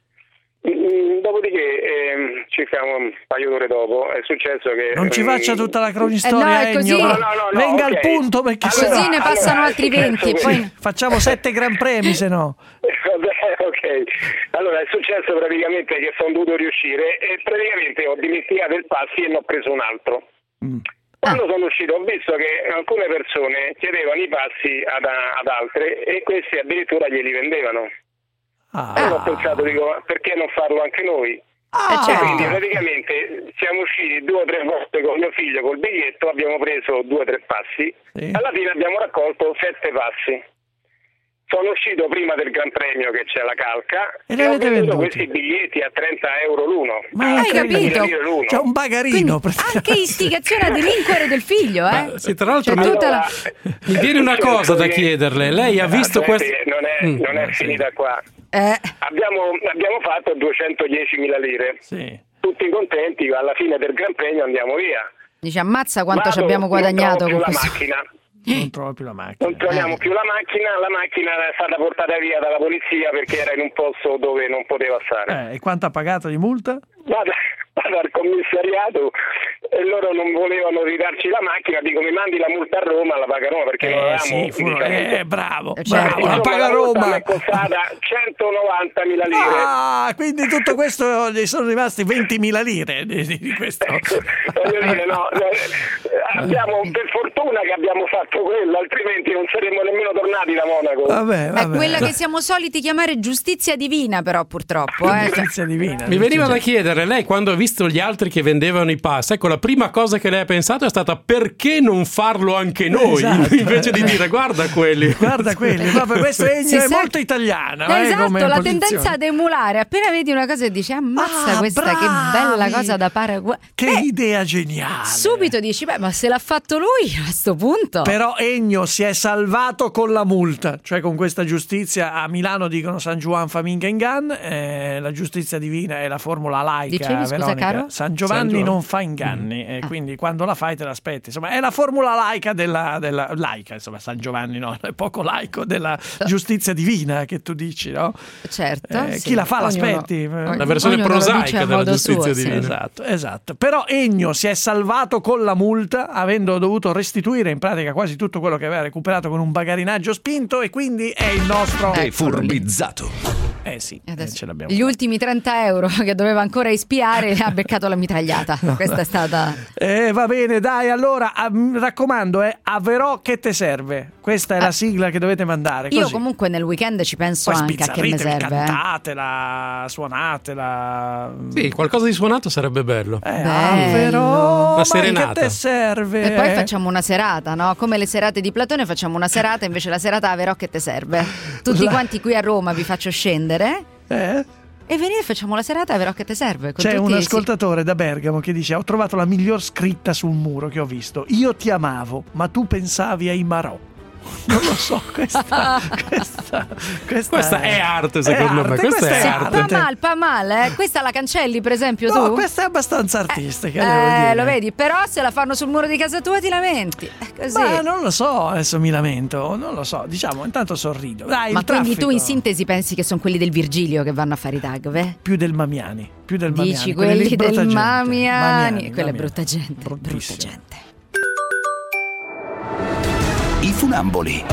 C: Dopodiché circa un paio d'ore dopo è successo che
F: non ci faccia tutta la cronistoria,
G: Ennio.
F: No, venga al punto, perché
G: così ne passano altri 20 poi
F: facciamo 7 Gran Premi, se no.
C: Ok, allora è successo praticamente che sono dovuto riuscire e praticamente ho dimenticato il passi e ne ho preso un altro. Quando sono uscito ho visto che alcune persone chiedevano i passi ad altre e questi addirittura glieli vendevano. E ho pensato, dico, perché non farlo anche noi? Quindi praticamente siamo usciti 2 o 3 volte con mio figlio col biglietto, abbiamo preso 2 o 3 passi, alla fine abbiamo raccolto 7 passi. Sono uscito prima del Gran Premio che c'è la calca e ho venduto questi biglietti a 30 euro l'uno.
G: Ma hai capito?
F: C'è un bagarino.
G: Anche istigazione a delinquere del figlio,
Q: Sì, tra l'altro mi viene una cosa da chiederle. Lei ha visto questo?
C: Non è finita qua. Abbiamo fatto 210.000 lire. tutti contenti, alla fine del Gran Premio andiamo via.
G: Dice ammazza quanto ci abbiamo guadagnato con
C: la macchina.
F: Non trovo più la macchina.
C: Non troviamo più la macchina è stata portata via dalla polizia perché era in un posto dove non poteva stare.
F: E quanto ha pagato di multa?
C: Vado al commissariato e loro non volevano ridarci la macchina, dico mi mandi la multa a Roma, la paga Roma perché non avevamo
F: bravo,
C: la
F: paga Roma.
C: È costata 190.000 lire.
F: Quindi tutto questo gli sono rimasti 20.000 lire di questo.
C: Voglio dire, abbiamo per fortuna che abbiamo fatto quello, altrimenti non saremmo nemmeno tornati da Monaco.
F: Vabbè.
G: È quella che siamo soliti chiamare giustizia divina, però purtroppo.
F: Giustizia divina.
Q: Mi veniva da chiedere, lei quando ha visto gli altri che vendevano i pass, ecco, la prima cosa che lei ha pensato è stata perché non farlo anche noi, invece di dire guarda quelli.
F: Proprio questo è molto italiano.
G: Esatto, la tendenza ad emulare, appena vedi una cosa e dici ammazza questa, bravi, che bella cosa da Paraguay.
F: Che idea geniale.
G: Subito dici, ma se l'ha fatto lui a sto punto.
F: Però Ennio si è salvato con la multa, cioè con questa giustizia. A Milano dicono San Juan fa minga in gan, la giustizia divina è la formula laica.
G: Dicevi, scusa, caro?
F: San Giovanni non fa inganni, quindi quando la fai te l'aspetti. Insomma, è la formula laica della laica, insomma, San Giovanni è poco laico della giustizia divina che tu dici, no?
G: Certo.
F: Chi la fa l'aspetti.
Q: La versione prosaica della giustizia divina.
F: Esatto. Però Ennio si è salvato con la multa, avendo dovuto restituire in pratica quasi tutto quello che aveva recuperato con un bagarinaggio spinto, e quindi è il nostro...
B: È furbizzato.
F: Sì,
G: ce
F: l'abbiamo.
G: Gli ultimi 30 euro che doveva ancora espiare ha beccato la mitragliata. Questa è stata...
F: Va bene, dai, allora mi raccomando, Averò che te serve. Questa è la sigla che dovete mandare.
G: Io comunque nel weekend ci penso
F: poi
G: anche a che mi serve.
F: Cantatela, suonatela.
Q: Sì, qualcosa di suonato sarebbe bello.
F: Averò
Q: una serenata.
F: Che te serve.
G: E poi facciamo una serata, no? Come le serate di Platone facciamo una serata, invece la serata Averò che te serve. Tutti quanti qui a Roma vi faccio scendere. E venite e facciamo la serata, Averò che te serve.
F: C'è un ascoltatore da Bergamo che dice: ho trovato la miglior scritta sul muro che ho visto. Io ti amavo, ma tu pensavi ai Marò. Non lo so, questa
Q: è arte, secondo me. Questa è arte.
G: Pa mal. Questa la cancelli, per esempio, tu?
F: No, questa è abbastanza artistica, devo dire.
G: Lo vedi, però se la fanno sul muro di casa tua ti lamenti. Così.
F: Ma non lo so, adesso mi lamento, non lo so, diciamo, intanto sorrido. Dai,
G: ma quindi tu in sintesi pensi che sono quelli del Virgilio che vanno a fare i tag, beh?
F: Più del Mamiani.
G: Dici quelli del Mamiani. Quella è brutta gente. Brutta gente.
B: I funamboli.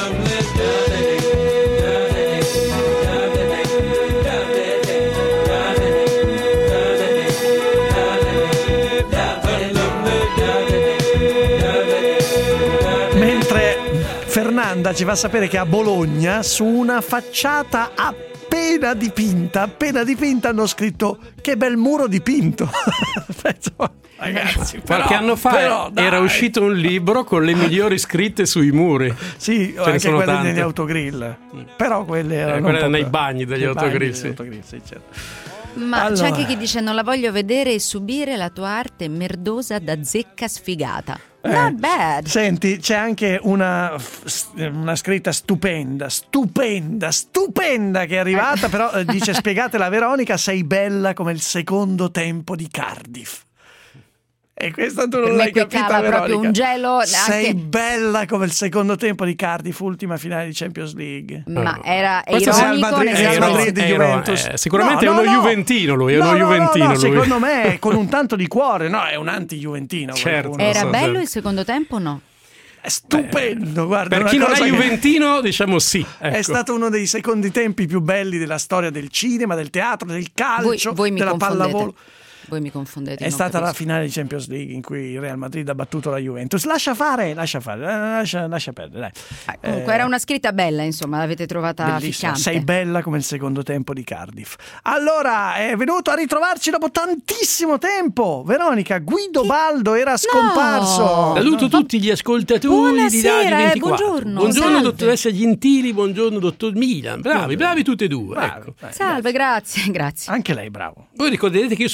F: Mentre Fernanda ci fa sapere che a Bologna, su una facciata appena dipinta hanno scritto che bel muro dipinto. Ragazzi,
Q: qualche anno fa era uscito un libro con le migliori scritte sui muri.
F: Sì, anche quelle degli autogrill. Però quelle erano
Q: nei bagni degli autogrill.
F: Sì, certo.
G: Ma allora, c'è anche chi dice: non la voglio vedere e subire la tua arte merdosa da zecca sfigata. Not bad.
F: Senti, c'è anche una scritta stupenda che è arrivata, però dice: spiegatela Veronica, sei bella come il secondo tempo di Cardiff. E questa tu non l'hai capita, Veronica.
G: Proprio un gelo.
F: Sei bella come il secondo tempo di Cardiff, ultima finale di Champions League.
G: Ma era ironico,
F: Juventus.
Q: Sicuramente è uno juventino lui, è uno juventino lui.
F: Secondo me con un tanto di cuore, è un anti-juventino.
Q: Certo.
G: Era bello il secondo tempo, no?
F: È stupendo, guarda.
Q: Per chi non è juventino, diciamo sì. Ecco.
F: È stato uno dei secondi tempi più belli della storia del cinema, del teatro, del calcio, della pallavolo.
G: Voi mi confondete.
F: È stata la finale di Champions League in cui il Real Madrid ha battuto la Juventus. Lascia perdere, dai.
G: Comunque era una scritta bella, insomma, l'avete trovata ficcante.
F: Sei bella come il secondo tempo di Cardiff. Allora, è venuto a ritrovarci dopo tantissimo tempo. Veronica, Guido Baldo era scomparso.
Q: Saluto tutti gli ascoltatori di Radio 24. Buongiorno dottoressa Gentili, buongiorno dottor Milan. Bravi tutti e due.
G: Salve, grazie.
F: Anche lei bravo.
Q: Voi ricorderete che io sono un libero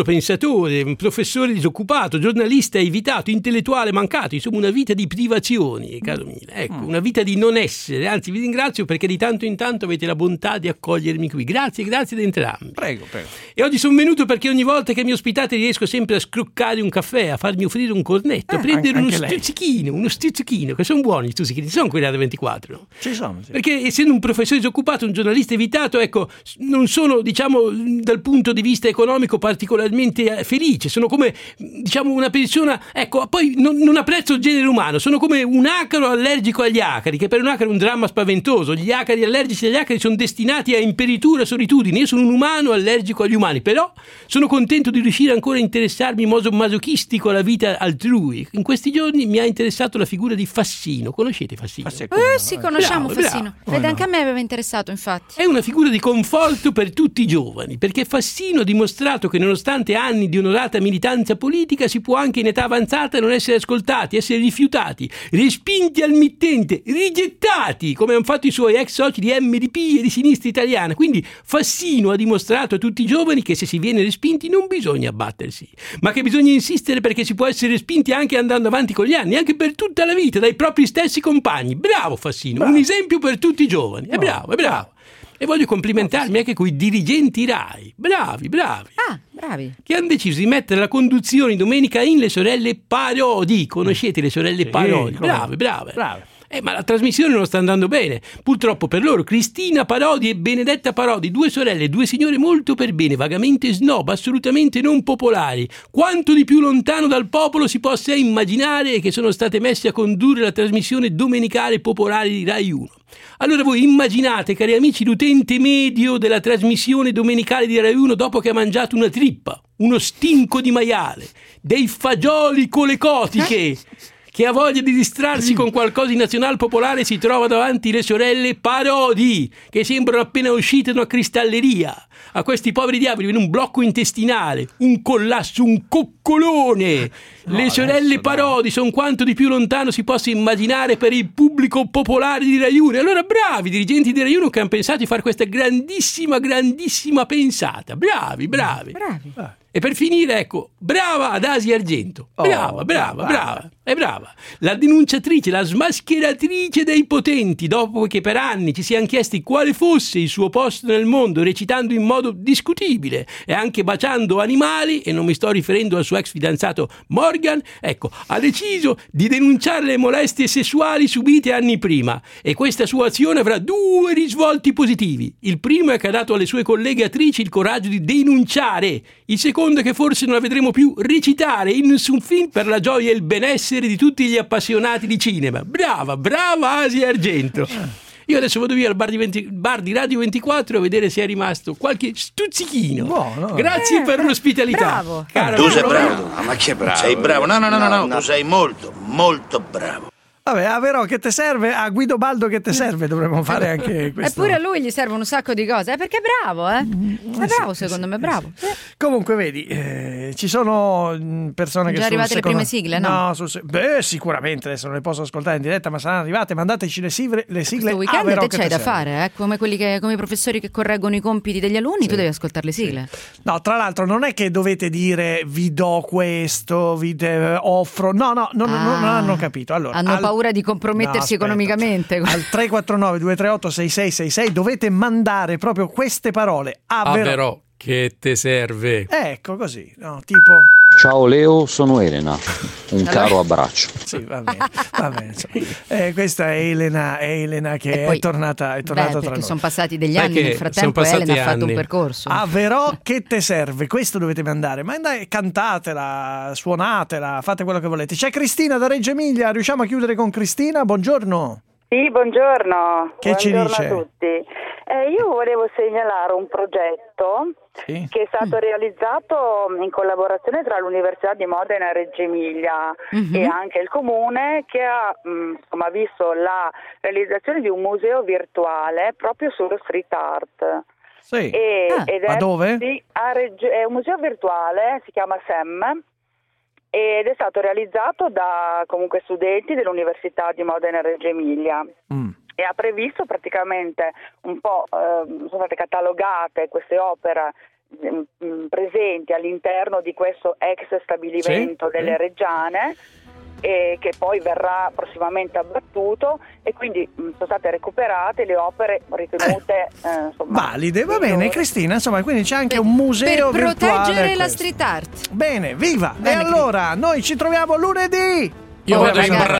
Q: libero pensatore, un professore disoccupato, giornalista evitato, intellettuale mancato, insomma una vita di privazioni, caro Mila. Ecco, una vita di non essere. Anzi, vi ringrazio perché di tanto in tanto avete la bontà di accogliermi qui. Grazie ad entrambi.
F: Prego.
Q: E oggi sono venuto perché ogni volta che mi ospitate riesco sempre a scroccare un caffè, a farmi offrire un cornetto, a prendere uno stuzzichino, che sono buoni gli stuzzichini, sono quelli da 24.
F: Ci sono, sì.
Q: Perché essendo un professore disoccupato, un giornalista evitato, ecco, non sono, diciamo, dal punto di vista economico particolarmente felice, sono come, diciamo, una persona, ecco, poi non apprezzo il genere umano, sono come un acaro allergico agli acari, che per un acaro è un dramma spaventoso. Gli acari allergici agli acari sono destinati a imperitura, solitudine. Io sono un umano allergico agli umani, però sono contento di riuscire ancora a interessarmi in modo masochistico alla vita altrui. In questi giorni mi ha interessato la figura di Fassino. Conoscete Fassino?
G: Sì, conosciamo Fassino. Vede, anche a me aveva interessato, infatti.
Q: È una figura di conforto per tutti i giovani, perché Fassino ha dimostrato che nonostante anni di onorata militanza politica si può anche in età avanzata non essere ascoltati, essere rifiutati, respinti al mittente, rigettati, come hanno fatto i suoi ex soci di MDP e di Sinistra Italiana. Quindi Fassino ha dimostrato a tutti i giovani che se si viene respinti non bisogna abbattersi, ma che bisogna insistere, perché si può essere respinti anche andando avanti con gli anni, anche per tutta la vita, dai propri stessi compagni. Bravo Fassino, bravo. Un esempio per tutti i giovani. È bravo. E voglio complimentarmi anche con i dirigenti RAI. Bravi.
G: Bravi.
Q: Che hanno deciso di mettere la conduzione domenica in le sorelle Parodi. Conoscete le sorelle Parodi? Brave. Ma la trasmissione non sta andando bene, purtroppo per loro. Cristina Parodi e Benedetta Parodi, due sorelle, due signore molto per bene, vagamente snob, assolutamente non popolari. Quanto di più lontano dal popolo si possa immaginare, che sono state messe a condurre la trasmissione domenicale popolare di Rai 1. Allora voi immaginate, cari amici, l'utente medio della trasmissione domenicale di Rai 1 dopo che ha mangiato una trippa, uno stinco di maiale, dei fagioli con le cotiche, che ha voglia di distrarsi con qualcosa di nazional popolare, si trova davanti le sorelle Parodi, che sembrano appena uscite da una cristalleria. A questi poveri diavoli viene un blocco intestinale, un collasso, un coccolone. Le sorelle Parodi sono quanto di più lontano si possa immaginare per il pubblico popolare di Rai 1. Allora bravi dirigenti di Rai 1 che hanno pensato di fare questa grandissima pensata. Bravi. E per finire, ecco, brava ad Asia Argento. Brava. È brava. La denunciatrice, la smascheratrice dei potenti, dopo che per anni ci siamo chiesti quale fosse il suo posto nel mondo, recitando in modo discutibile e anche baciando animali, e non mi sto riferendo al suo ex fidanzato Morgan, ecco, ha deciso di denunciare le molestie sessuali subite anni prima, e questa sua azione avrà due risvolti positivi. Il primo è che ha dato alle sue colleghe attrici il coraggio di denunciare. Il secondo è che forse non la vedremo più recitare in nessun film, per la gioia e il benessere di tutti gli appassionati di cinema. Brava Asia Argento. Io adesso vado via al bar di Radio 24 a vedere se è rimasto qualche stuzzichino. Buono. Grazie per l'ospitalità.
G: Bravo.
E: Tu sei bravo. Ma che bravo? Sei bravo. No. Tu sei molto bravo.
F: Vabbè, a Vero che te serve, a Guido Baldo che te serve, dovremmo fare anche questo.
G: Eppure a lui gli serve un sacco di cose, perché è bravo, È bravo, secondo me, bravo.
F: Sì. Comunque, vedi, ci sono persone che
G: sono già arrivate le prime sigle, no?
F: Sicuramente, adesso non le posso ascoltare in diretta, ma saranno arrivate, mandateci le sigle.
G: Questo weekend te c'hai da fare, come come i professori che correggono i compiti degli alunni, tu devi ascoltare le sigle.
F: No, tra l'altro non è che dovete dire vi do questo, vi offro, no, non hanno capito. Allora,
G: hanno paura di compromettersi economicamente.
F: Al 349 238 6666 dovete mandare proprio queste parole a
Q: Vero che te serve.
F: Ecco, così, no, tipo
V: ciao Leo, sono Elena, un caro abbraccio.
F: Sì, va bene. Questa è Elena che poi, è tornata tra noi.
G: Sono passati degli anni, nel frattempo Elena ha fatto un percorso.
F: A Vero che te serve, questo dovete mandare, cantatela, suonatela, fate quello che volete. C'è Cristina da Reggio Emilia, riusciamo a chiudere con Cristina? Buongiorno.
H: Sì, buongiorno.
F: Che ci dice?
H: A tutti. Io volevo segnalare un progetto che è stato realizzato in collaborazione tra l'Università di Modena e Reggio Emilia e anche il Comune, che ha visto la realizzazione di un museo virtuale proprio sullo street art.
F: Sì. A dove?
H: Sì, è un museo virtuale, si chiama SEM, ed è stato realizzato da comunque studenti dell'Università di Modena e Reggio Emilia. E ha previsto praticamente un po', sono state catalogate queste opere presenti all'interno di questo ex stabilimento delle Reggiane, che poi verrà prossimamente abbattuto, e quindi sono state recuperate le opere ritenute
F: valide. Va bene, Cristina, insomma, quindi c'è anche un museo
G: per
F: virtuale
G: proteggere la street art.
F: Bene, viva! Bene, e allora noi ci troviamo lunedì.
Q: Io vado in